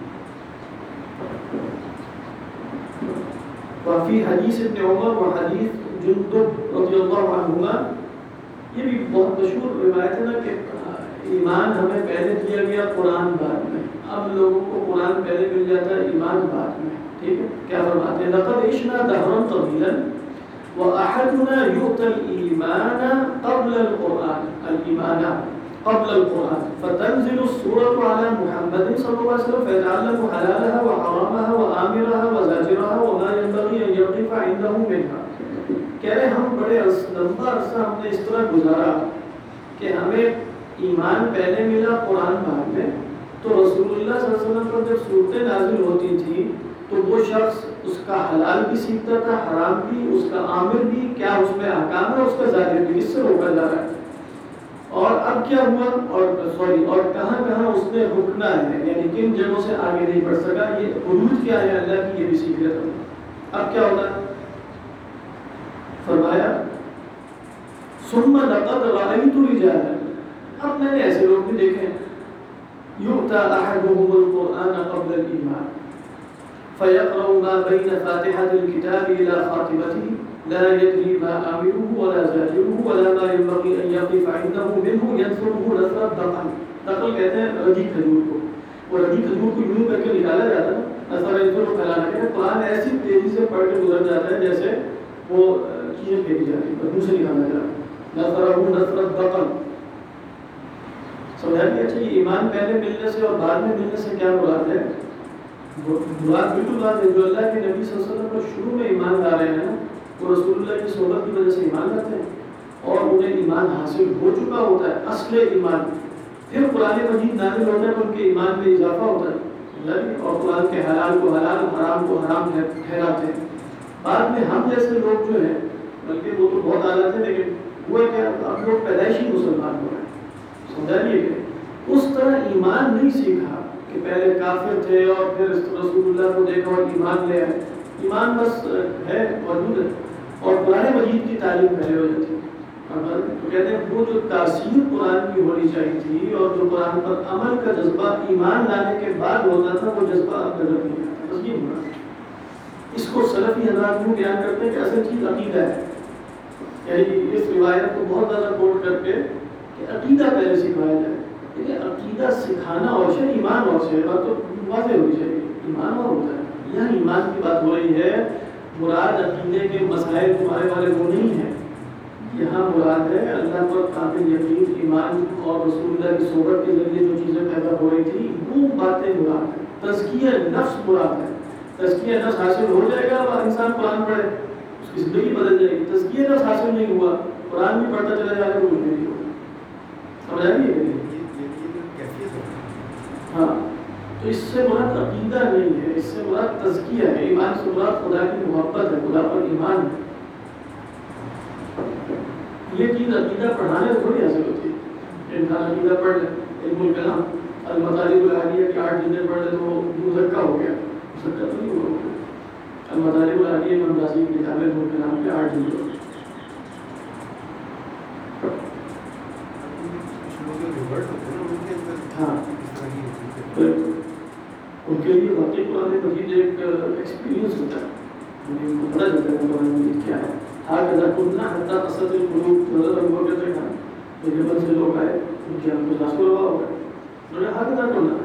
S1: وفی حدیث ابن عمر و حدیث جندب رضی اللہ عنہما, یہ بھی بہت مشہور روایت ہے نا کہ ایمان ہمیں پہلے دیا گیا, قرآن بعد میں. اب لوگوں کو قرآن پہلے مل جاتا ہے, ایمان بعد میں. ٹھیک ہے, کیا فرماتے ہیں؟ لقد عشنا دهرا طویلا وأحدنا يؤتى الإيمان قبل القرآن, الإيمان قبل القرآن, فتنزل السورة على محمد صلى الله عليه وسلم فيتعلم حلالها وحرامها وآمرها وزاجرها وما ينبغي أن يقف عنده منها. کہہ رہے ہم بڑے لمبا عرصہ ہم نے اس طرح گزارا کہ ہمیں ایمان پہلے ملا, قرآن بعد میں. تو رسول اللہ صلی اللہ علیہ وسلم پر جب صورتیں نازل ہوتی تھی تو وہ شخص اس کا حلال بھی سیکھتا تھا, حرام بھی, اس کا عامر بھی, کیا اس میں احکام ہے, اس کا ظاہر بھی, اس سے روکا جا رہا ہے. اور اب کیا ہوا, اور کہاں کہاں اس نے رکنا ہے, یعنی کن جگہوں سے آگے نہیں بڑھ سکا, یہ حدود کیا ہے اللہ کی, یہ بھی سیکھ لیتا ہوں. اب کیا ہوتا ہے, فرمایا ثم لقد رأيت رجالا, اب میں نے ایسے لوگ بھی دیکھے, يؤتى أحدهم القرآن قبل الإيمان فيقرأ ما بين فاتحة الكتاب إلى خاتمته لا يدري ما آمره ولا زاجره ولا ما ينبغي أن يقف عنده منه ينثره نثر الدقل. دقل کہتے ہیں رجی کھجور کو, وہ رجی کھجور کو یوں کر کے نکالا جاتا ہے, نثر انثر پھیلانا کہتے ہیں. قرآن ایسی تیزی سے پڑھ کے گزر جاتا ہے جیسے وہ چیزیں پھینکی جاتی ہیں, منہ سے نکالا جاتا ہے. نثره نثر الدقل. سمجھا کہ اچھا یہ ایمان پہلے ملنے سے اور بعد میں ملنے سے کیا مراد ہے؟ مراد بالکل بات ہے, جو اللہ کے نبی صلی اللہ علیہ وسلم پر شروع میں ایمان لا رہے ہیں وہ رسول اللہ کی صحبت کی وجہ سے ایمان لاتے ہیں اور انہیں ایمان حاصل ہو چکا ہوتا ہے, اصل ایمان. پھر قرآن مجید نازل ہوتا ہے تو ان کے ایمان میں اضافہ ہوتا ہے اور قرآن کے حلال کو حلال, حرام کو حرام ٹھہراتے ہیں. بعد میں ہم جیسے لوگ جو ہیں, بلکہ وہ تو بہت اعلیٰ تھے, لیکن وہ کیا اب لوگ پیدائشی مسلمان ہو رہے ہیں. سمجھا لیے کہ اس طرح ایمان نہیں سیکھا کہ پہلے کافر تھے اور پھر رسول اللہ کو دیکھا اور ایمان لے آئے. ایمان بس ہے, موجود ہے, اور قرآن مجید کی تعلیم پہلے ہو جاتی ہے. تو کہتے ہیں وہ جو تاثیر قرآن کی ہونی چاہیے تھی اور جو قرآن پر عمل کا جذبہ ایمان لانے کے بعد ہوتا تھا, وہ جذبہ اب نظر نہیں آتا. بس یہ ہونا. اس کو سلفی حضرات یوں بیان کرتے ہیں کہ اصل چیز عقیدہ ہے, یعنی اس روایت کو بہت زیادہ کوٹ کر کے کہ عقیدہ پہلے سکھایا جائے. لیکن عقیدہ سکھانا اور سے, ایمان اور سے, بات تو واضح ہونی چاہیے. ایمان اور ہوتا ہے, یہاں ایمان کی بات ہو رہی ہے. مراد عقیدے کے مسائل تمہارے والے وہ نہیں ہیں, یہاں مراد ہے اللہ پر قابل یقین ایمان اور رسول اللہ کی صحبت کے ذریعے جو چیزیں پیدا ہو رہی تھی وہ باتیں مراد ہیں. تزکیہ نفس مراد ہے. تزکیہ نفس حاصل ہو جائے گا اور انسان قرآن پڑھے, اس کی زندگی بدل جائے گی. تزکیہ نفس حاصل نہیں ہوا, قرآن بھی پڑھتا چلا جائے گا تو کچھ نہیں ہوگا. سمجھ آئیے؟ ہاں, تو اس سے مراد عقیدہ نہیں ہے, اس سے مراد تزکیہ ہے. ایمان سے مراد خدا کی محبت ہے, خدا پر ایمان ہے. یہ چیز عقیدہ پڑھانے سے تھوڑی حاصل ہوتی ہے. انسان عقیدہ پڑھ لے, علم الکلام المطالب العالیہ کی 8 جلدیں پڑھ لے تو وہ مزکہ ہو گیا, مزکہ تو نہیں ہوا. مطالب العالیہ امام رازی کی کتابیں ان کے نام پہ 8 جلد ہوتی ہیں. ہاں بالکل ان کے لیے واقعی قرآن مجید ایک ایکسپیرینس ہوتا ہے, انہیں کو پتہ چلتا ہے قرآن مجید کیا ہے. ہاکذا کننا حتی قصت القلوب, حضرت ابو بکر کہتے ہیں کہ یمن سے لوگ آئے ان کے ہم کو راسکو روا ہوگا, انہوں نے ہاکذا کننا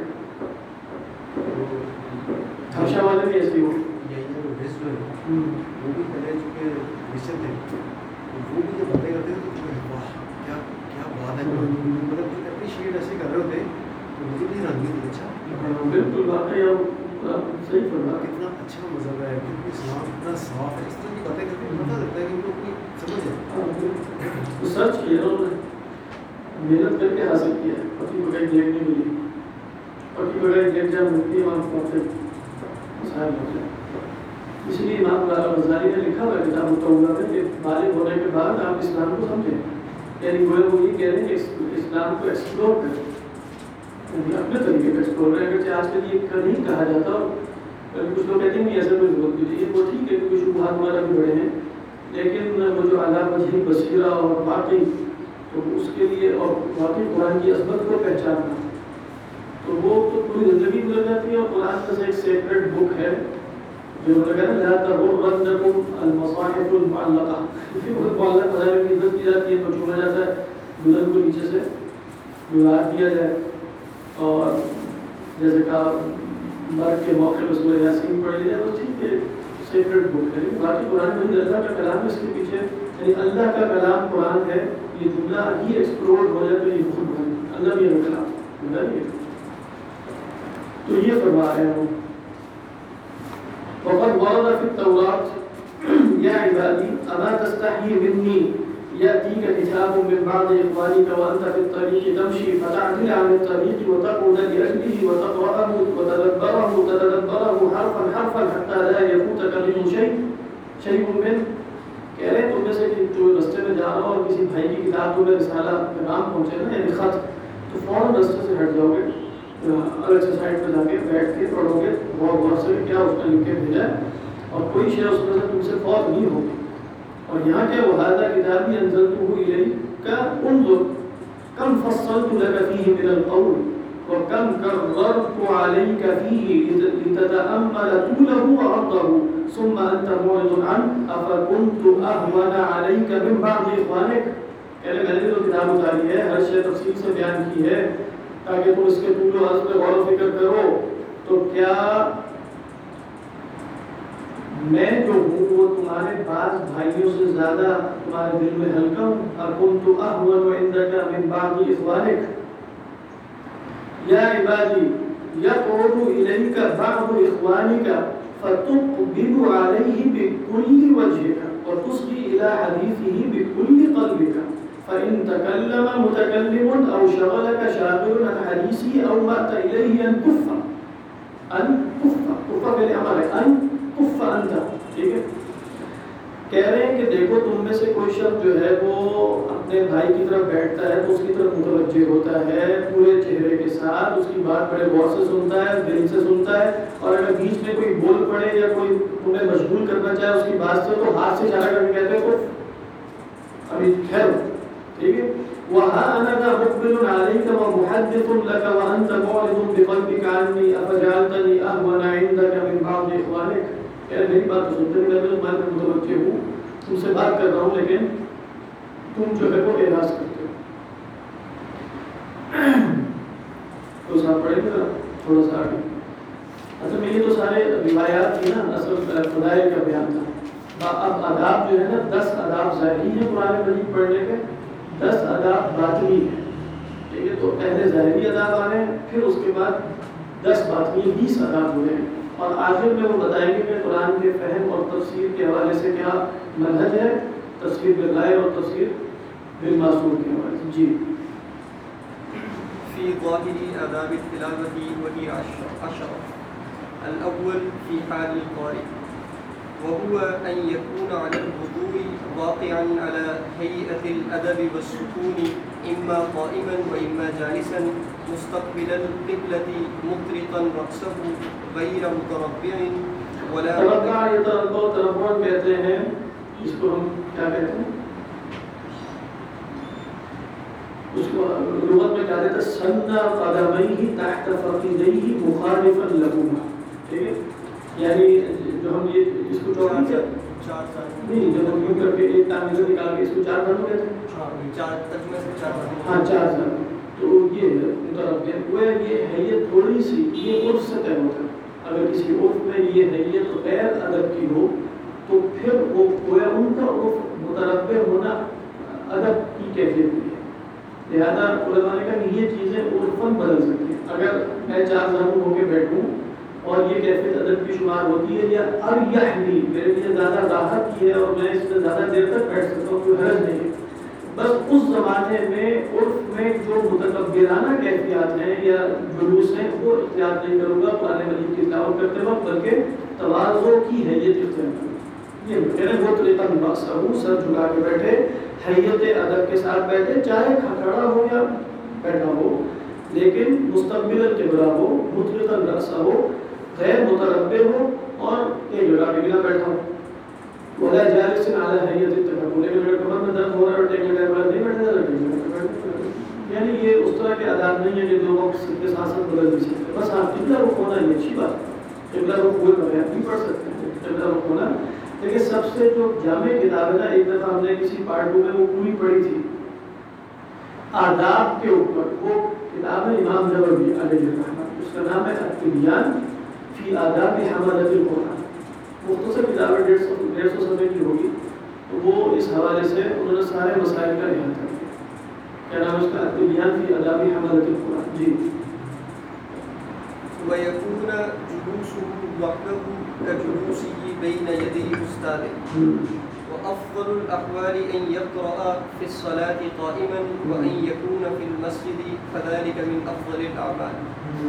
S1: حبشہ والے بھی ایسے ہی ہو
S3: وہ بھی پہلے چونکہ کرسچن تھے, وہ بھی جب باتیں کرتے تھے تو واہ کیا بات ہے, مطلب اپریشیٹ ایسے کر رہے ہوتے تو مجھے بھی رنگی تھی. اچھا
S1: بالکل واقعی آپ صحیح فرما,
S3: کتنا اچھا مذہب ہے, کتنی اسلام کتنا صاف ہے, اس طرح کی باتیں کرتے ہیں پتہ لگتا ہے کہ ان کو اپنی سمجھ ہے.
S1: سرچ کیا انہوں نے, محنت کر کے حاصل کیا ہے, پکی بغیر گیٹ نہیں ملی, پکی بغیر گیٹ جہاں ملتی ہے وہاں پہنچے مسائل ہوتے ہیں. اس لیے امام غزالی نے لکھا ہوا کتاب التوبہ میں کہ بالغ ہونے کے بعد آپ اسلام کو سمجھیں, یعنی وہ یہ کہہ رہے ہیں کہ اسلام کو ایکسپلور کریں, یعنی اپنے طریقے کا ایکسپلور کریں. اگرچہ آج کے لیے نہیں کہا جاتا, اور کچھ لوگ کہتے ہیں کہ ایسا کوئی ضرورت نہیں ہے, وہ ٹھیک ہے کچھ شبہات وغیرہ بھی بڑے ہیں, لیکن وہ جو اعلیٰ وجہ بصیرہ اور واقعی تو اس کے لیے, اور واقعی قرآن کی عظمت کو پہچاننا, تو وہ تو پوری زندگی گزر جاتی ہے. اور قرآن کا ایک سیکرڈ بک ہے جو کہتے ہیں لا تغرنکم المصاحف المعلقہ, معلق مصاحف کی عزت کی جاتی ہے تو چھوڑا جاتا ہے, دلہن کو نیچے سے گزار دیا جائے, اور جیسے کہا مرگ کے موقع پہ سورہ یاسین پڑھ لیا تو ٹھیک ہے سیکرڈ بک ہے. باقی قرآن مجید اللہ کا کلام ہے, اس کے پیچھے یعنی اللہ کا کلام قرآن ہے, یہ جملہ ہی ایکسپلور ہو جائے تو یہ خود اللہ بھی ہے کلام اللہ بھی ہے. تو یہ فرما رہے ہیں وہ وقد ورد في التوراة يا عبادي أما تستحيي مني يأتيك كتاب من بعض إخوانك وأنت في الطريق تمشي فتعدل عن الطريق وتقعد لأجله وتقرأه وتتدبره حرفا حرفا حتى لا يفوتك منه شيء منه. کہہ رہے ہیں تم میں سے کہ جو رستے میں جا رہا ہو اور کسی بھائی کی کتاب تمہیں رسالہ پیغام پہنچے نا یعنی خط, تو فوراً رستے سے ہٹ جاؤ گے, الگ سے سائڈ پہ جا کے بیٹھ کے پڑھو گے غور سے کیا اس نے لکھ کے بھیجا ہے, اور کوئی شے اس میں سے تم سے فوت نہیں ہوگی. اور یہاں کیا وہذا کتابی انزلتہ الیک انظر کم فصلت لك فیہ من القول وکم کررت علیک فیہ لتتأمل طولہ وعرضہ ثم انت معرض عنہ افکنت اہون علیک من بعض اخوانک. کہہ رہے میں نے جو کتاب اتاری ہے ہر شے تفصیل سے بیان کی ہے تاکہ تم اس کے طول و عرض پہ غور و فکر کرو, تو کیا میں جو ہوں وہ تمہارے بعض بھائیوں سے زیادہ تمہارے دل میں ہلکا ہوں؟ اکنت اهون عندك من بعض اخوانك یا عبادی یقعد الیک بعض اخوانك فتقبل علیہ بکل وجهك وتصغي الى حدیثه بکل قلبك فإن تكلم متكلم أو شغلك شاغل عن حديثه أو مأت إليه أن كف بالعمل أن كف أنت. ٹھیک ہے, کہہ رہے ہیں کہ دیکھو تم میں سے کوئی شخص جو ہے وہ اپنے بھائی کی طرف بیٹھتا ہے تو اس کی طرف متوجہ ہوتا ہے پورے چہرے کے ساتھ, اس کی بات بڑے غور سے سنتا ہے, دل سے سنتا ہے, اور اگر بیچ میں کوئی بول پڑے یا کوئی تمہیں مشغول کرنا چاہے اس کی بات سے تو ہاتھ سے اشارہ کر کے کہتے ہیں تو ابھی ٹھہرو. ٹھیک ہے, وَهَا أَنَا ذَا مُقْبِلٌ عَلَيْكَ وَمُحَدِّثٌ لَكَ وَأَنْتَ مُعْرِضٌ بِقَلْبِكَ عَنِّي أَفَجَعَلْتَنِي أَهْوَنَ عِنْدَكَ مِنْ بَعْضِ إِخْوَانِكَ. کہ میری بات تو سنتے نہیں, میں تمہارے پر متوجہ ہوں, تم سے بات کر رہا ہوں, لیکن تم جو ہے وہ اعراض کرتے ہو. تو صاحب پڑھیں گے تھوڑا سا آگے. اصل میں یہ تو سارے روایات تھی نا, اصل فضائل کا بیان تھا. اب آداب جو ہے نا 10 آداب ظاہری ہیں قرآن مجید پڑھنے کے, 10 آداب باطنی ہیں. ٹھیک ہے, تو پہلے ظاہری آداب آ رہے ہیں, پھر اس کے بعد 10 باطنی 20 آداب ہوئے ہیں. اور آخر میں وہ بتائیں گے کہ قرآن کے فہم اور تفسیر کے حوالے سے کیا منہج ہے, تفسیر بالرائے اور تفسیر بالمعصور کے حوالے سے. جی
S2: فی ظاہر آداب التلاوۃ وہی 10. الاول فی حال القاری وهو أن يكون على الوضوء واقعا على هيئة الأدب والسكون إما قائما وإما جالسا مستقبل القبلة مطرقا رأسه غير متربع ولا
S1: تربع یا تربع تربع کہتے ہیں اس کو ہم کیا کہتے ہیں اس کو لغت میں کہا جاتا ہے سنّا قدمیہ تحت فخذیہ مخالفا لہما. ٹھیک ہے یعنی جو ہم یہ اس کو چوڑی سے نہیں جب ہم یوں کر کے ایک ٹانگ سے نکال کے اس کو چار بھانو کہتے ہیں ہاں چار بھانو. تو یہ متربع وہ یہ حیت تھوڑی سی یہ عرف سے طے ہوتا ہے. اگر کسی عرف میں یہ حیت غیر ادب کی ہو تو پھر وہ گویا ان کا عرف متربع ہونا ادب کی کیفیت بھی ہے. لہذا علماء نے کہا کہ یہ چیزیں عرفاً بدل سکتی ہیں. اگر میں چار زانو ہو کے بیٹھوں اور یہ کیفیت ادب کی شمار ہوتی ہے یا اریحنی میرے لیے زیادہ راحت کی ہے اور میں اس میں زیادہ دیر تک بیٹھ سکتا ہوں کوئی حرج نہیں ہے. بس اس زمانے میں عرف میں جو متکبرانہ کیفیات ہیں یا جلوس ہیں وہ اختیار نہیں کروں گا قرآن مجید کی تلاوت کرتے وقت بلکہ تواضع کی حیت اختیار کروں. یہ میرے وہ طریقہ مقصد ہوں سر جھکا کے بیٹھے حیت ادب کے ساتھ بیٹھے چاہے کھڑا ہو یا بیٹھا ہو لیکن مستقبل القبلہ ہو مطلق الرأس ہو غیر متربع ہو اور ایک جگہ پہ بنا بیٹھا ہو. ولا جالس علی حیت التکبر لیکن اگر کمر میں درد ہو رہا ہے اور ٹیک لگائے ہوا نہیں بیٹھنا چاہیے. یعنی یہ اس طرح کے آداب نہیں ہے کہ لوگوں کے ساتھ ساتھ بدل بھی سکتے. بس آپ قبلہ رخ ہونا یہ اچھی بات ہے. قبلہ رخ ہوئے بغیر بھی پڑھ سکتے ہیں قبلہ رخ ہونا. لیکن سب سے جو جامع کتاب ہے نا ایک دفعہ ہم نے کسی پارٹ میں وہ پوری پڑھی تھی آداب کے اوپر. وہ کتاب ہے امام نووی علیہ الرحمۃ. اس کا نام ہے التبیان فی آداب حملۃ القرآن. مختصر کتاب ہے 150 صفحے کی ہوگی. تو وہ اس حوالے سے انہوں نے سارے مسائل کا احاطہ کیا. کیا نام ہے اس کا التبیان فی آداب حملۃ القرآن. جی
S2: ويكون جلوسه وحده كجلوسه بين يدي أستاذه. وأفضل الأحوال أن يقرأ في الصلاة قائما وأن يكون في المسجد فذلك من أفضل الأعمال.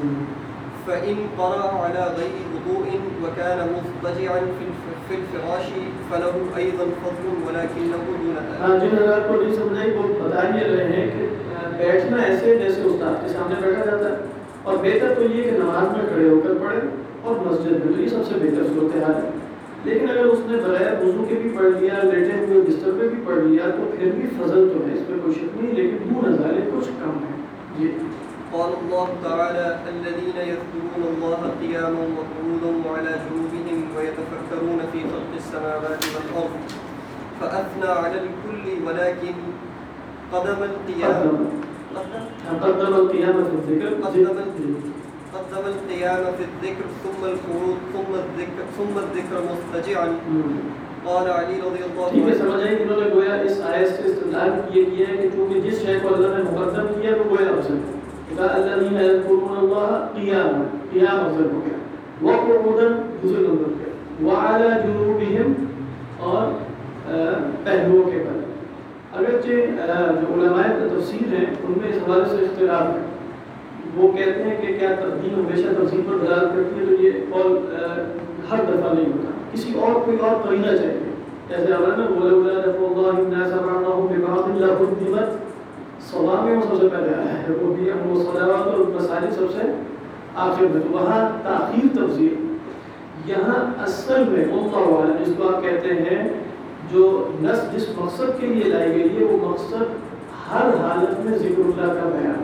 S2: فإن قرأ على غير وضوء وكان مضطجعا في الفراش فله أيضا فضل ولكنه دون ذلك.
S1: جن حضرات کو نہیں سمجھائی وہ بتا یہ رہے ہیں کہ بیٹھنا ایسے جیسے استاد کے سامنے بیٹھا جاتا ہے اور بہتر تو یہ کہ نماز میں کھڑے ہو کر پڑھے اور مسجد میں. تو یہ سب سے بہتر صورتحال ہے. لیکن اگر اس نے بغیر وضو کے بھی پڑھ لیا لیٹے ہوئے بستر پہ بھی پڑھ لیا تو پھر بھی فضل تو ہے اس میں کوئی شک نہیں لیکن دون ذلک کچھ کم ہے. جی
S2: قال الله تعالى الذين يذكرون الله قياما وقعودا وعلى جنوبهم ويتفكرون في خلق السماوات والأرض فأثنى على الكل ولكن قدم القيام
S1: قدم القيام في الذكر
S2: قدم القيام في الذكر ثم القعود ثم الذكر مضطجعا. قال علي رضي الله
S1: ٹھیک ہے سمجھ آئی. انہوں نے گویا اس آیت سے استدلال یہ کیا ہے کہ چونکہ جس شے کو اللہ نے مقدم کیا وہ گویا افضل ہے. الذين يذكرون الله قياما قيام افضل ہو گیا وقعودا دوسرے نمبر پہ وعلى جنوبهم اور پہلوؤں کے بل. اگرچہ جو علماء تفسیر ہیں ان میں اس حوالے سے اختلاف ہے. وہ کہتے ہیں کہ کیا تقدیم ہمیشہ تفسیر پر دلالت کرتی ہے تو یہ قول ہر دفعہ نہیں ہوتا. کسی اور کوئی اور قرینہ چاہیے. جیسے اللہ نے ولولا دفع الله الناس بعضهم ببعض لهدمت صلاح میں وہ سب سے پہلے آیا ہے. وہ بھی ہم وہ صلوات اور مساجد سب سے آخر میں. تو وہاں تاخیر تفسیر. یہاں اصل میں اللہ عالم جس کو آپ کہتے ہیں جو نص جس مقصد کے لیے لائی گئی ہے وہ مقصد ہر حالت میں ذکر اللہ کا بیان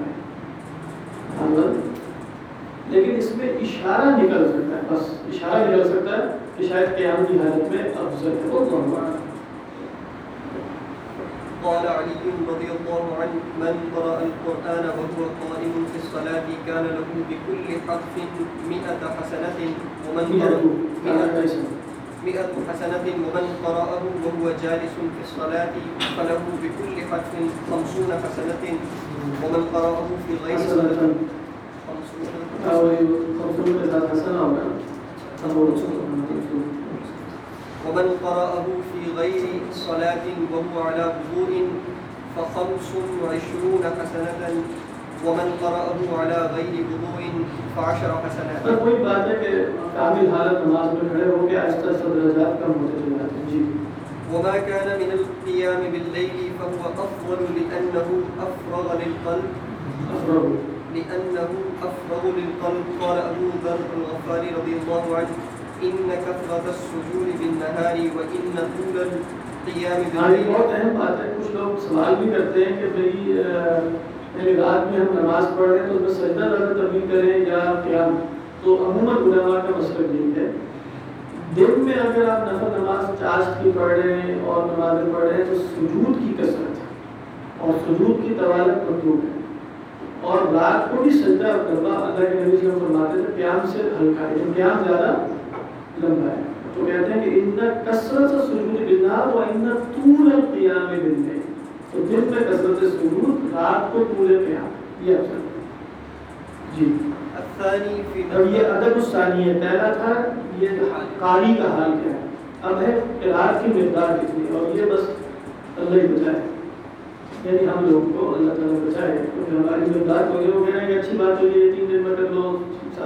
S1: ہے. لیکن اس میں اشارہ نکل سکتا ہے. بس اشارہ نکل سکتا ہے کہ شاید قیام کی حالت میں افضل ہے. وہ اللہ
S2: قال علي رضي الله عنه من قرأ القرآن وهو قائم في الصلاة كان له بكل حرف 100 حسنة ومن قرأه 100 حسنة ومن قرأه وهو جالس في الصلاة فله بكل حرف 50 حسنة ومن قرأه في غير صلاة
S1: 50 حسنة
S2: ومن قرأه في غير صلاة وهو على وضوء ف25 حسنة ومن قرأه على غير وضوء ف10 حسنات.
S1: کوئی بات ہے کہ کامل حالت نماز میں کھڑے ہو کے آہستہ آہستہ درجات کم ہوتے چلے جاتے ہیں. جی
S2: وما كان من القيام بالليل فهو أفضل لأنه أفرغ للقلب. قال أبو ذر الغفاري رضي الله عنه إن كثرة السجود بالنهار وإن طول القيام
S1: ہاں یہ
S2: بالليل.
S1: بہت اہم بات ہے. کچھ لوگ سوال بھی کرتے ہیں کہ بھئی رات میں ہم نماز پڑھ رہے ہیں تو اس میں سجدہ زیادہ طویل کریں یا قیام. تو عموماً علماء کا مسئلہ یہی ہے دن میں اگر آپ نفل نماز چاشت کی پڑھ رہے ہیں اور نمازیں پڑھ رہے ہیں تو سجود کی کثرت ہے اور سجود کی طوالت مطلوب ہے. اور رات کو بھی سجدہ کرنا اللہ کے نبی صلی اللہ علیہ وسلم فرماتے تھے قیام سے ہلکا ہے, قیام زیادہ لمبا ہے. تو کہتے ہیں کہ ان کثرت سجود بالنہار و ان طول القیام باللیل. تو دن میں کثرت سجود, رات کو طول قیام. یہ افضل جی.
S2: الثاني في
S1: اب یہ ادب الثانی ہے. پہلا تھا یہ قاری کا حال کیا ہے, اب ہے قرات کی مقدار کتنی, اور یہ بس اللہ ہی بچائے, یعنی ہم لوگ کو اللہ تعالیٰ بچائے. کیونکہ ہماری مقدار کو یہ ہو گیا کہ اچھی بات ہوئی ہے 3 دن میں کر لو,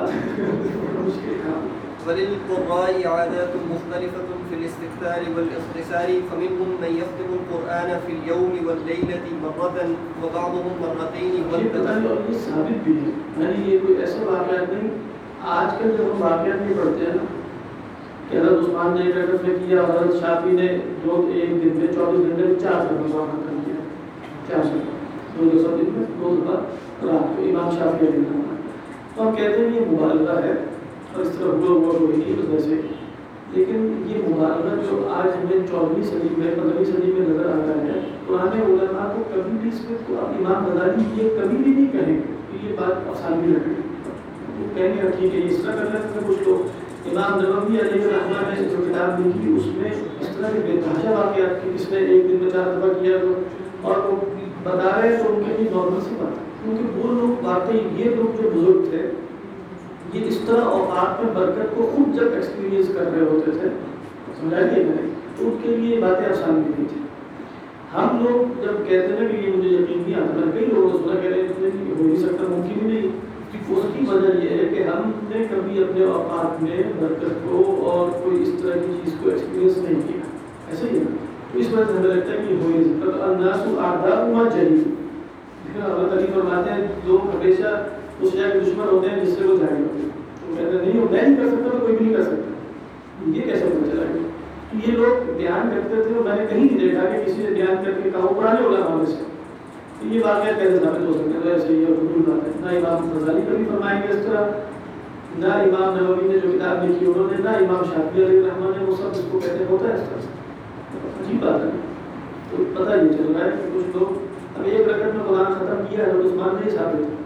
S1: مشکل کام.
S2: وللقراء عادات مختلفة في الاستكثار والاختصار فمنهم من يختم القرآن في اليوم والليلة مرة وبعضهم مرتين
S1: یہ پتہ نہیں, اور یہ ثابت بھی ہے. یعنی یہ کوئی ایسے واقعات نہیں. آج کل جب ہم واقعات نہیں پڑھتے ہیں نا کہ حضرت عثمان نے ایک رکعت میں کیا, حضرت شافعی نے ایک دن میں 24 گھنٹے میں 4 دفعہ ختم کیا, 4 دفعہ 2 دفعہ دن میں 2 دفعہ رات کو, امام شافعی علیہ السلام. تو ہم کہتے ہیں یہ مبالغہ ہے اور اس طرح ہوا کوئی نہیں اس وجہ سے. لیکن یہ مبالغہ جو آج ہمیں 14ویں صدی میں 15ویں صدی میں نظر آتا ہے, پرانے علماء کو کبھی بھی اس میں امام غزالی یہ کبھی بھی نہیں کہیں گے کہ یہ بات آسان بھی لگے. وہ کہیں گے ٹھیک ہے اس طرح کر لیتے ہیں. کچھ لوگ امام نووی علیہ الرحمہ نے جو کتاب لکھی اس میں اس طرح کے بے تحاشا واقعات کہ کس نے ایک دن میں 4 دفعہ کیا اور وہ بتا رہے ہیں تو ان کے لیے نارمل سی بات ہے. کیونکہ وہ لوگ واقعی یہ لوگ جو بزرگ تھے یہ اس طرح اوقات میں برکت کو خود جب ایکسپیرینس کر رہے ہوتے تھے, سمجھا دیے میں نے, تو ان کے لیے باتیں آسان نہیں تھی. ہم لوگ جب کہتے ہیں کہ یہ مجھے یقین نہیں آتا, میں کئی لوگوں سے سنا کہہ رہے ہیں کہ ہو نہیں سکتا, ممکن ہی نہیں. اس کی وجہ یہ ہے کہ ہم نے کبھی اپنے اوقات میں برکت کو اور کوئی اس طرح کی چیز کو ایکسپیرینس نہیں کیا. ایسا ہی ہے نا, تو اس وجہ سے ہمیں لگتا ہے کہ ہو نہیں سکتا. الناس اعداء ما جلی, لیکن اللہ تعالیٰ فرماتے ہیں لوگ ہمیشہ اس جگہ کے دشمن ہوتے ہیں جس سے وہ ظاہر ہوتے ہیں. تو کہتے ہیں نہیں میں نہیں کر سکتا تو کوئی بھی نہیں کر سکتا. یہ کیسے پتہ چلا گیا؟ یہ لوگ بیان کرتے تھے اور میں نے کہیں نہیں دیکھا کہ کسی نے بیان کر کے کہا پرانے علماء میں سے یہ واقعہ کیسے ثابت ہو سکتے ہیں. ایسے یہ حضور بات ہے. نہ امام غزالی کبھی فرمائیں گے اس طرح, نہ امام نووی نے جو کتاب لکھی انہوں نے, نہ امام شافعی علیہ الرحمہ نے. وہ سب اس کو کہتے ہیں ہوتا ہے اس طرح. عجیب بات ہے. تو پتہ یہ چل رہا ہے کہ کچھ لوگ اب ایک رکعت میں قرآن ختم کیا ہے, حضرت عثمان نے ثابت ہے.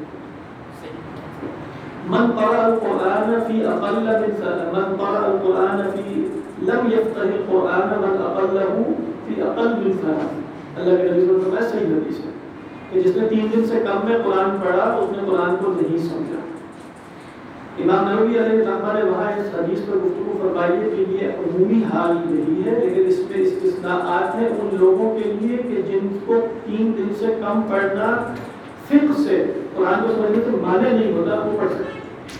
S1: من قرأ القرآن في أقل من قرأ القرآن في لم يفقه القرآن من أقله في أقل من 3. اللہ کے نبی صلی اللہ علیہ وسلم صحیح حدیث ہے کہ جس نے 3 دن سے کم میں قرآن پڑھا اس نے قرآن کو نہیں سمجھا. امام نووی علیہ الرحمہ نے وہاں اس حدیث پر گفتگو فرمائی ہے کہ یہ عمومی حال نہیں ہے, لیکن اس میں استثناءات ہیں ان لوگوں کے لیے کہ جن کو 3 دن سے کم پڑھنا فقہ سے قرآن کو سمجھنے سے مانے نہیں ہوتا, وہ پڑھ سکتے.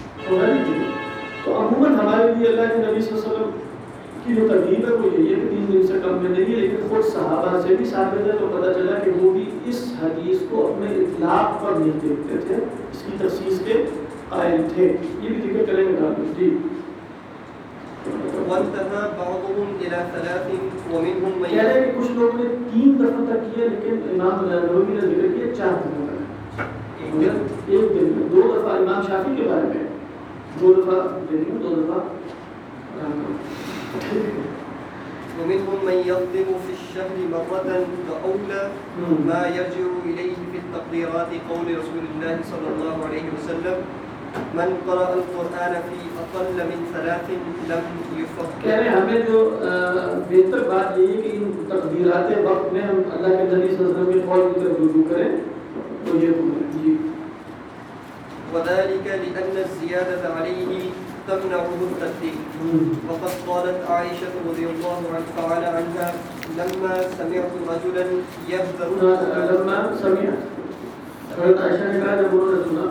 S1: تو عموماً ہمارے لیے اللہ کے نبی صلی اللہ علیہ وسلم کی جو ترغیب ہے وہ یہی ہے کہ 3 دن سے کم میں نہیں ہے. لیکن خود صحابہ سے بھی ثابت ہے, تو پتہ چلا کہ وہ بھی اس حدیث کو اپنے اطلاق پر نہیں دیکھتے تھے, اس کی تخصیص کے قائل تھے. یہ بھی ذکر کریں گے. جی.
S2: وانتهى بعضهم إلى 3 ومنهم من
S1: کہہ رہے ہیں کہ کچھ لوگوں نے 3 دفعہ تک کیا, لیکن امام نووی نے ذکر کیا 4 دفعہ تک. ایک دن میں 2 دفعہ امام شافعی کے بارے میں 2 دفعہ دن میں 2 دفعہ.
S2: ومنهم من يقدم في الشهر مرة وأولى ما يرجع إليه في التقديرات قول رسول الله صلى الله عليه وسلم من قرأ القرآن في أقل من 3 لم يفقه.
S1: کہہ رہے ہیں ہمیں جو بہتر بات یہ ہے کہ ان تقدیرات وقت میں ہم اللہ کے نبی صلی اللہ علیہ وسلم کے قول کی طرف رجوع کریں. تو یہ جی.
S2: وذلك لأن الزيادة عليه تمنعه التقدير. وقد قالت عائشة رضي الله تعالى عنها لما سمعت رجلا يهذر
S1: لما سمعت عائشة نے کہا جب انہوں نے سنا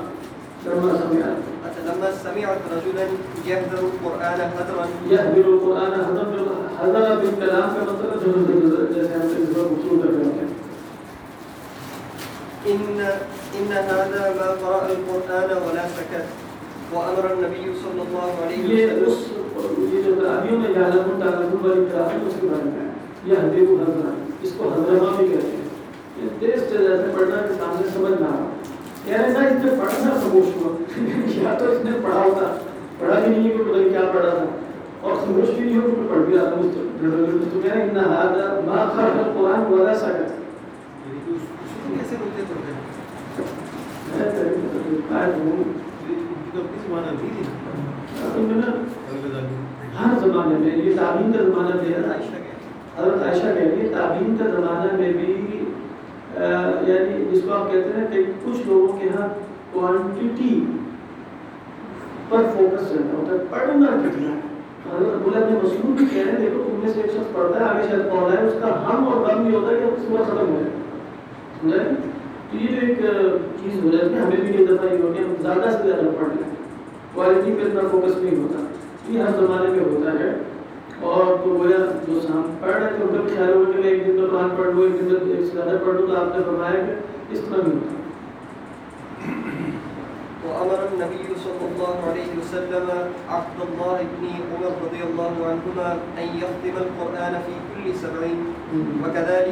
S2: لما سمعت رجلا يهذر القرآن هذرا.
S1: يهذر القرآن هذرا بالكلام کا مطلب جیسے ہم اس کو مقصود کر رہے ہیں.
S2: إن هذا ما قرأ القرآن ولا سكت وأمر النبي صلى الله عليه وسلم.
S1: یہ جو قرآنیوں میں یعلمون تعلمون والی قرآن اس کے بارے میں ہے. یہ حدیث حضرہ اس کو حضرہ بھی کہتے ہیں. یہ تیز سے ایسے پڑھنا کہ سامنے سمجھ نہ آ. کہہ رہے نا اس نے پڑھنا خاموش ہوا. یا تو اس نے پڑھا ہوتا, پڑھا بھی نہیں کہ پتہ نہیں کیا پڑھا تھا, اور خاموش بھی نہیں ہو کہ پڑھ بھی رہا تھا. تو کہہ رہے ہیں ان هذا ما خلق القرآن ولا سكت.
S3: کیسے روکتے پڑھتے ہیں
S1: ہر زمانے میں یہ تعلیم کا زمانہ بھی ہے. حضرت عائشہ کہہ رہی ہے تعلیم کا زمانہ میں بھی یعنی جس کو آپ کہتے ہیں کہ کچھ لوگوں کے یہاں کوانٹٹی پر فوکس رہتا ہوتا ہے, پڑھنا کتنا ہے. حضرت عبداللہ بن مسعود بھی کہہ رہے ہیں دیکھو تم میں سے ایک شخص پڑھتا ہے آگے شاید پڑھ رہا ہے, اس کا ہم اور غم یہ ہوتا ہے کہ سورہ ختم ہو جائے. تو یہ جو ایک چیز ہو جاتی ہے ہمیں بھی ایک دفعہ یہ ہو کہ ہم زیادہ سے زیادہ پڑھ لیں, کوالٹی پہ اتنا فوکس نہیں ہوتا. یہ ہر زمانے میں ہوتا ہے. اور تو گویا جو سام پڑھ رہے تھے ان کا بھی خیال ہوگا کہ میں ایک دن میں قرآن پڑھ لوں, ایک دن میں ایک سے زیادہ پڑھ لوں, تو آپ نے فرمایا کہ اس طرح نہیں ہوتا.
S2: وأمر النبي صلى الله عليه وسلم عبد الله بن عمر رضي الله عنهما أن يختم القرآن في كل 70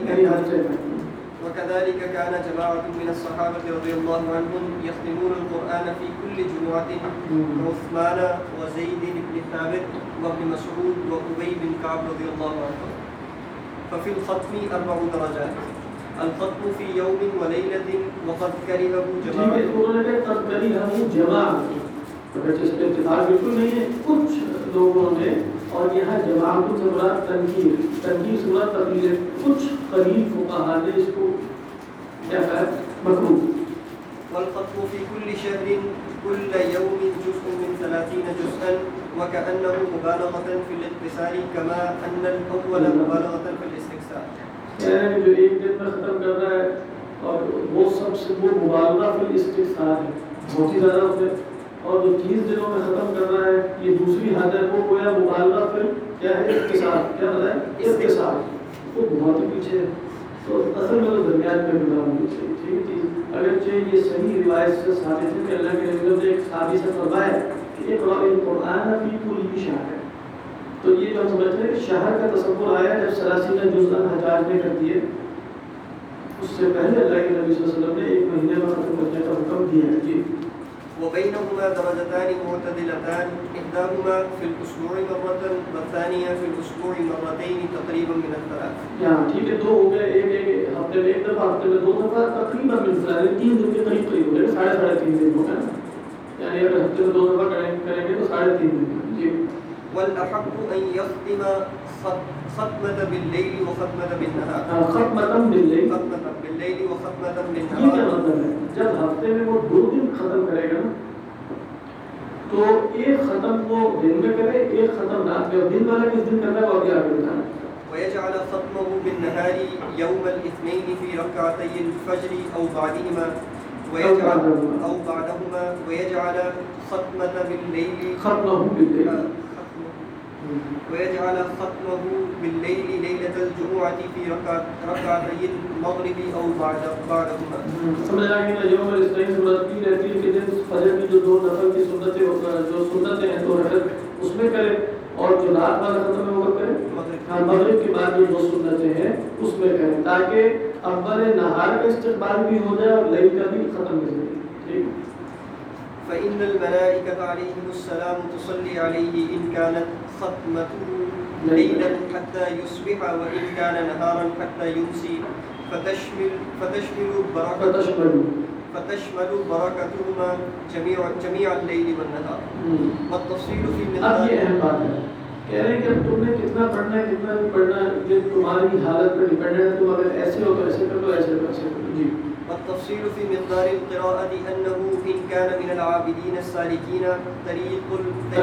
S2: وكذلك كان جماعة من الصحابة رضي الله عنهم يختمون القرآن في كل جمعة عثمان وزيد بن ثابت وابن مسعود وأبي بن كعب رضي الله عنهم. ففي الختم 4 درجات, الختم في يوم وليلة وقد كرهه جماعة.
S1: انہوں نے قد كرهه جماعة, اگر اس پہ اتفاق بالکل نہیں ہے کچھ لوگوں نے, اور یہاں جماعت سے مراد تنکیر, تنکیر سے مراد تقریر, کچھ قریب فقہا نے اس کو کیا کہا مکروہ.
S2: والختم في كل شهر كل يوم جزء من 30 جزءا وكأنه مبالغة في الاختصار كما أن الأول مبالغة في الاستكثار.
S1: یعنی جو ایک دن میں ختم کر رہا ہے اور وہ سب سے وہ مبالغہ فی الاستکثار ہے, بہت ہی زیادہ ہوتے ہیں, اور جو 30 دنوں میں ختم کر رہا ہے یہ دوسری حد ہے, وہ گویا مبالغہ فی کیا ہے اختصار, کیا ہوتا ہے اختصار, وہ بہت ہی پیچھے ہے. تو اصل میں تو درمیان میں ملا ہونی چاہیے. ٹھیک ہے, اگرچہ یہ صحیح روایت سے ثابت ہے کہ اللہ کے نبی نے ایک صحابی سے فرمایا کہ اقرأ القرآن فی کل شہر. تو یہ جو ہم سمجھتے ہیں کہ شہر کا تصور آیا جب 30 جزء حجاج نے کر دیے, اس سے پہلے اللہ کے نبی صلی اللہ علیہ وسلم نے ایک مہینے میں ختم کرنے کا حکم دیا ہے. جی
S2: وبينهما درجتان معتدلتان إحداهما في الأسبوع مرة والثانية في الأسبوع مرتين تقريبا من الثلاث.
S1: یہاں ٹھیک ہے, دو ہو گئے, ایک ہفتے میں ایک دفعہ, ہفتے میں 2 دفعہ, تقریباً من الثلاث, 3 دن کے قریب قریب ہو گئے, 3.5 دن ہو گئے. یعنی اگر ہفتے میں 2 دفعہ کریں گے تو 3.5 دن. جی
S2: والأحق أن يختم ختمة بالليل وختمة بالنهار.
S1: ختمة بالليل,
S2: ختمة بالليل وختمة
S1: یہ کیا
S2: بالنهار.
S1: مطلب ہے؟ جب ہفتے میں وہ 2 دن ختم کرے گا تو ایک ختم وہ دن میں کرے, ایک ختم رات میں, اور دن والا کس دن کرنا ہے اور آگے بتانا.
S2: ويجعل ختمه بالنهار يوم الاثنين في ركعتي الفجر أو بعدهما أو بعدهما ويجعل ختمة بالليل
S1: ختمه بالليل
S2: ويجعل ختمه بالليل ليلة الجمعة في ركعتي المغرب أو بعدهما.
S1: سمجھ آئے کہ یوم الاثنین سنت کی رہتی ہے کہ دن فجر کی جو 2 نفل کی سنتیں جو سنتیں ہیں 2 رکعت اس میں کرے, اور جو رات والا ختم ہے وہ کرے مغرب کے بعد جو 2 سنتیں ہیں اس میں کرے, تاکہ اول نہار کا استقبال بھی ہو جائے اور لیل کا بھی ختم ہو جائے. ٹھیک.
S2: فإن الملائكة عليهم السلام تصلي عليه إن كانت ختمته ليلا حتى يصبح وإن كان نهارا حتى يمسي فتشمل بركتهما جميع الليل والنهار. والتفصيل في
S1: اب یہ اہم بات ہے, کہہ رہے ہیں کہ تم نے کتنا پڑھنا ہے کتنا نہیں پڑھنا ہے یہ تمہاری حالت پر ڈیپینڈ ہے. تم اگر ایسے ہو تو ایسے کر لو, ایسے ہو تو ایسے کر لو. جی
S2: والتفصيل في مقدار القراءة أنه إن كان من العابدين السالكين طريق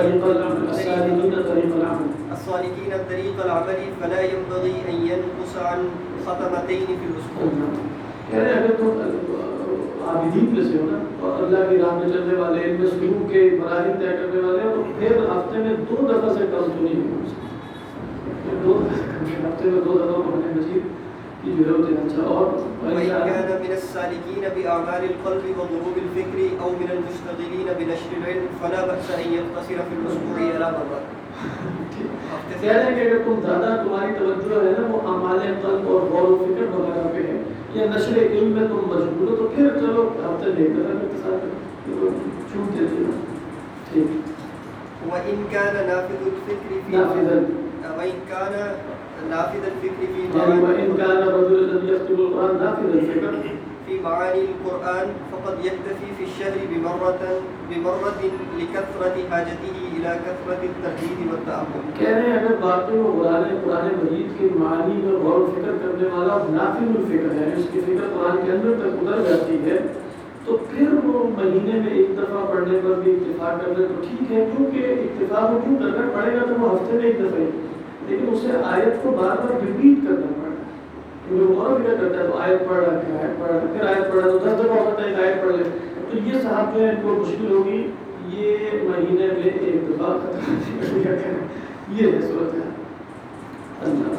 S2: العمل فلا ينبغي أن ينقص عن ختمتين في الأسبوع.
S1: کہہ رہے ہیں اگر تم عابدین میں سے ہو نا اور اللہ کی راہ میں چلنے والے, علم سلوک کے مراحل طے کرنے والے ہو, تو پھر ہفتے میں 2 دفعہ سے کم تو نہیں ہو سکتا. ہفتے میں 2 دفعہ پڑھنے نصیب کی ضرورت ہے. اچھا, اور
S2: وإن كان من السالكين بأعمال القلب وضروب الفكر أو من المشتغلين بنشر العلم فلا بأس أن يقتصر في الأسبوع على مرة.
S1: کہہ رہے ہیں کہ اگر تم زیادہ تمہاری توجہ ہے نا وہ اعمال قلب اور غور و فکر وغیرہ پہ ہے یا نشر علم میں تم مشغول ہو تو پھر چلو ہفتے لے کر چھوٹ دیتے ہو ٹھیک.
S2: وإن كان نافذ الفكر في وإن كان نافذ الفكر في
S1: يعني وإن كان الرجل الذي يكتب القرآن نافذ الفكر
S2: في معاني القرآن فقد يكتفي في الشهر بمرة لكثرة حاجته إلى كثرة الترديد والتأمل.
S1: کہہ رہے ہیں اگر واقعی وہ قرآن مجید کے معانی میں غور و فکر کرنے والا نافذ الفکر ہے اس کی فکر قرآن کے اندر تک اتر جاتی ہے تو پھر وہ مہینے میں ایک دفعہ پڑھنے پر بھی اکتفا کر لے تو ٹھیک ہے کیونکہ اکتفا وہ کیوں کر کر پڑھے گا تو وہ ہفتے میں ایک دفعہ ہی لیکن اسے آیت کو بار بار ریپیٹ کرنا پڑا کیونکہ وہ غور و فکر کرتا ہے تو آیت پڑھ رہا پھر آیت پڑھ رہا پھر آیت پڑھ رہا تو 10 دفعہ ہوتا ہے ایک آیت پڑھ لے تو یہ صاحب جو ہے ان کو مشکل ہوگی یہ مہینے میں ایک دفعہ ختم کریں یہ ہے صورت ہے. اللہ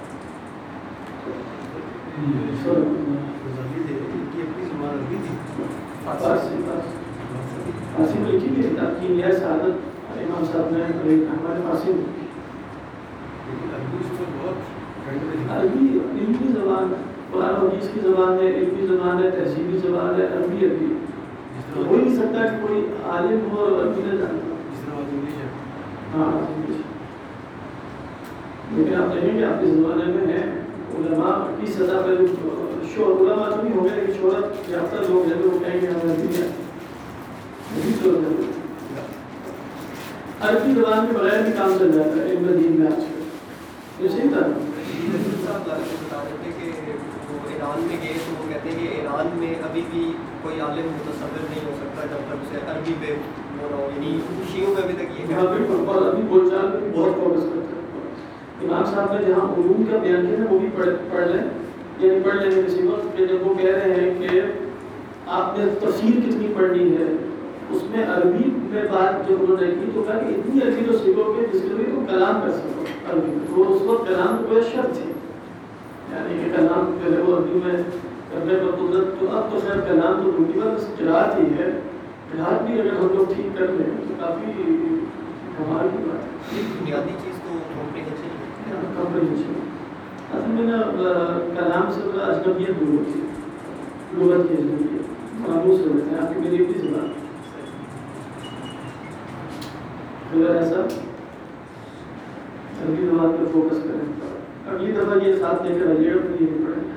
S1: فارسی میں لکھی گئی کتاب کی نیا سعادت امام صاحب نے ہمارے فارسی میں عربی علمی زبان قرآن و حدیث کی زبان ہے علمی زبان ہے تہذیبی زبان ہے عربی ہو ہی نہیں سکتا کہ کوئی عالم ہو اور عربی نہ جانتا. ہاں لیکن آپ دیکھیں گے آپ کے زمانے میں ہے علماء کی سزا پہ علماء تو نہیں ہو گئے لیکن شہرت یافتہ لوگ ہیں وہ کہیں گے ہمیں عربی عربی زبان کے بغیر بھی کام چل جاتا ہے علم دین میں آج کل یہ صحیح تھا.
S2: ایران میں گئے تو وہ کہتے ہیں کہ ایران میں ابھی بھی کوئی عالم متصور نہیں ہو سکتا جب تک اسے عربی پہ ہو رہا ہو یعنی شیعوں میں ابھی تک یہ
S1: بالکل ابھی بول چال میں بہت فوکس کرتے ہیں. امام صاحب نے جہاں علوم کا بیان کیا ہے وہ بھی پڑھ لیں یعنی پڑھ لیں کسی وقت کہ جب وہ کہہ رہے ہیں کہ آپ نے تفسیر کتنی پڑھنی ہے اس میں عربی میں بات جو انہوں نے کی تو کہا کہ اتنی عربی تو سیکھو گے جس کے لیے تم کلام کر سکو عربی میں تو اس وقت کلام تو کوئی شرط تھی یعنی کہ کلام جو ہے وہ عربی میں کرنے پر قدرت تو اب تو خیر کلام تو دوسری بات قراءت ہی ہے قراءت بھی اگر ہم لوگ ٹھیک کر لیں تو کافی کمال کی بات ہے.
S2: بنیادی چیز تو
S1: کمپریہنشن اصل میں نا کلام سے اجنبیت دور ہوتی ہے لغت کی اجنبیت قاموس ہوتے ہیں آپ کی میری بھی زبان اگر ایسا عربی زبان پہ فوکس کریں اگلی دفعہ یہ ساتھ لے کر آئیے گا تو یہ نہیں پڑھیں گے.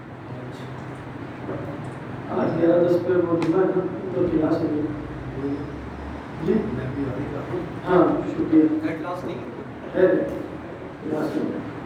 S1: آج 11:10 پہ وہ جمعہ ہے نا تو کلاس ہوگی جی ہاں شکریہ
S2: کلاس نہیں
S1: ہے کلاس ہوگی.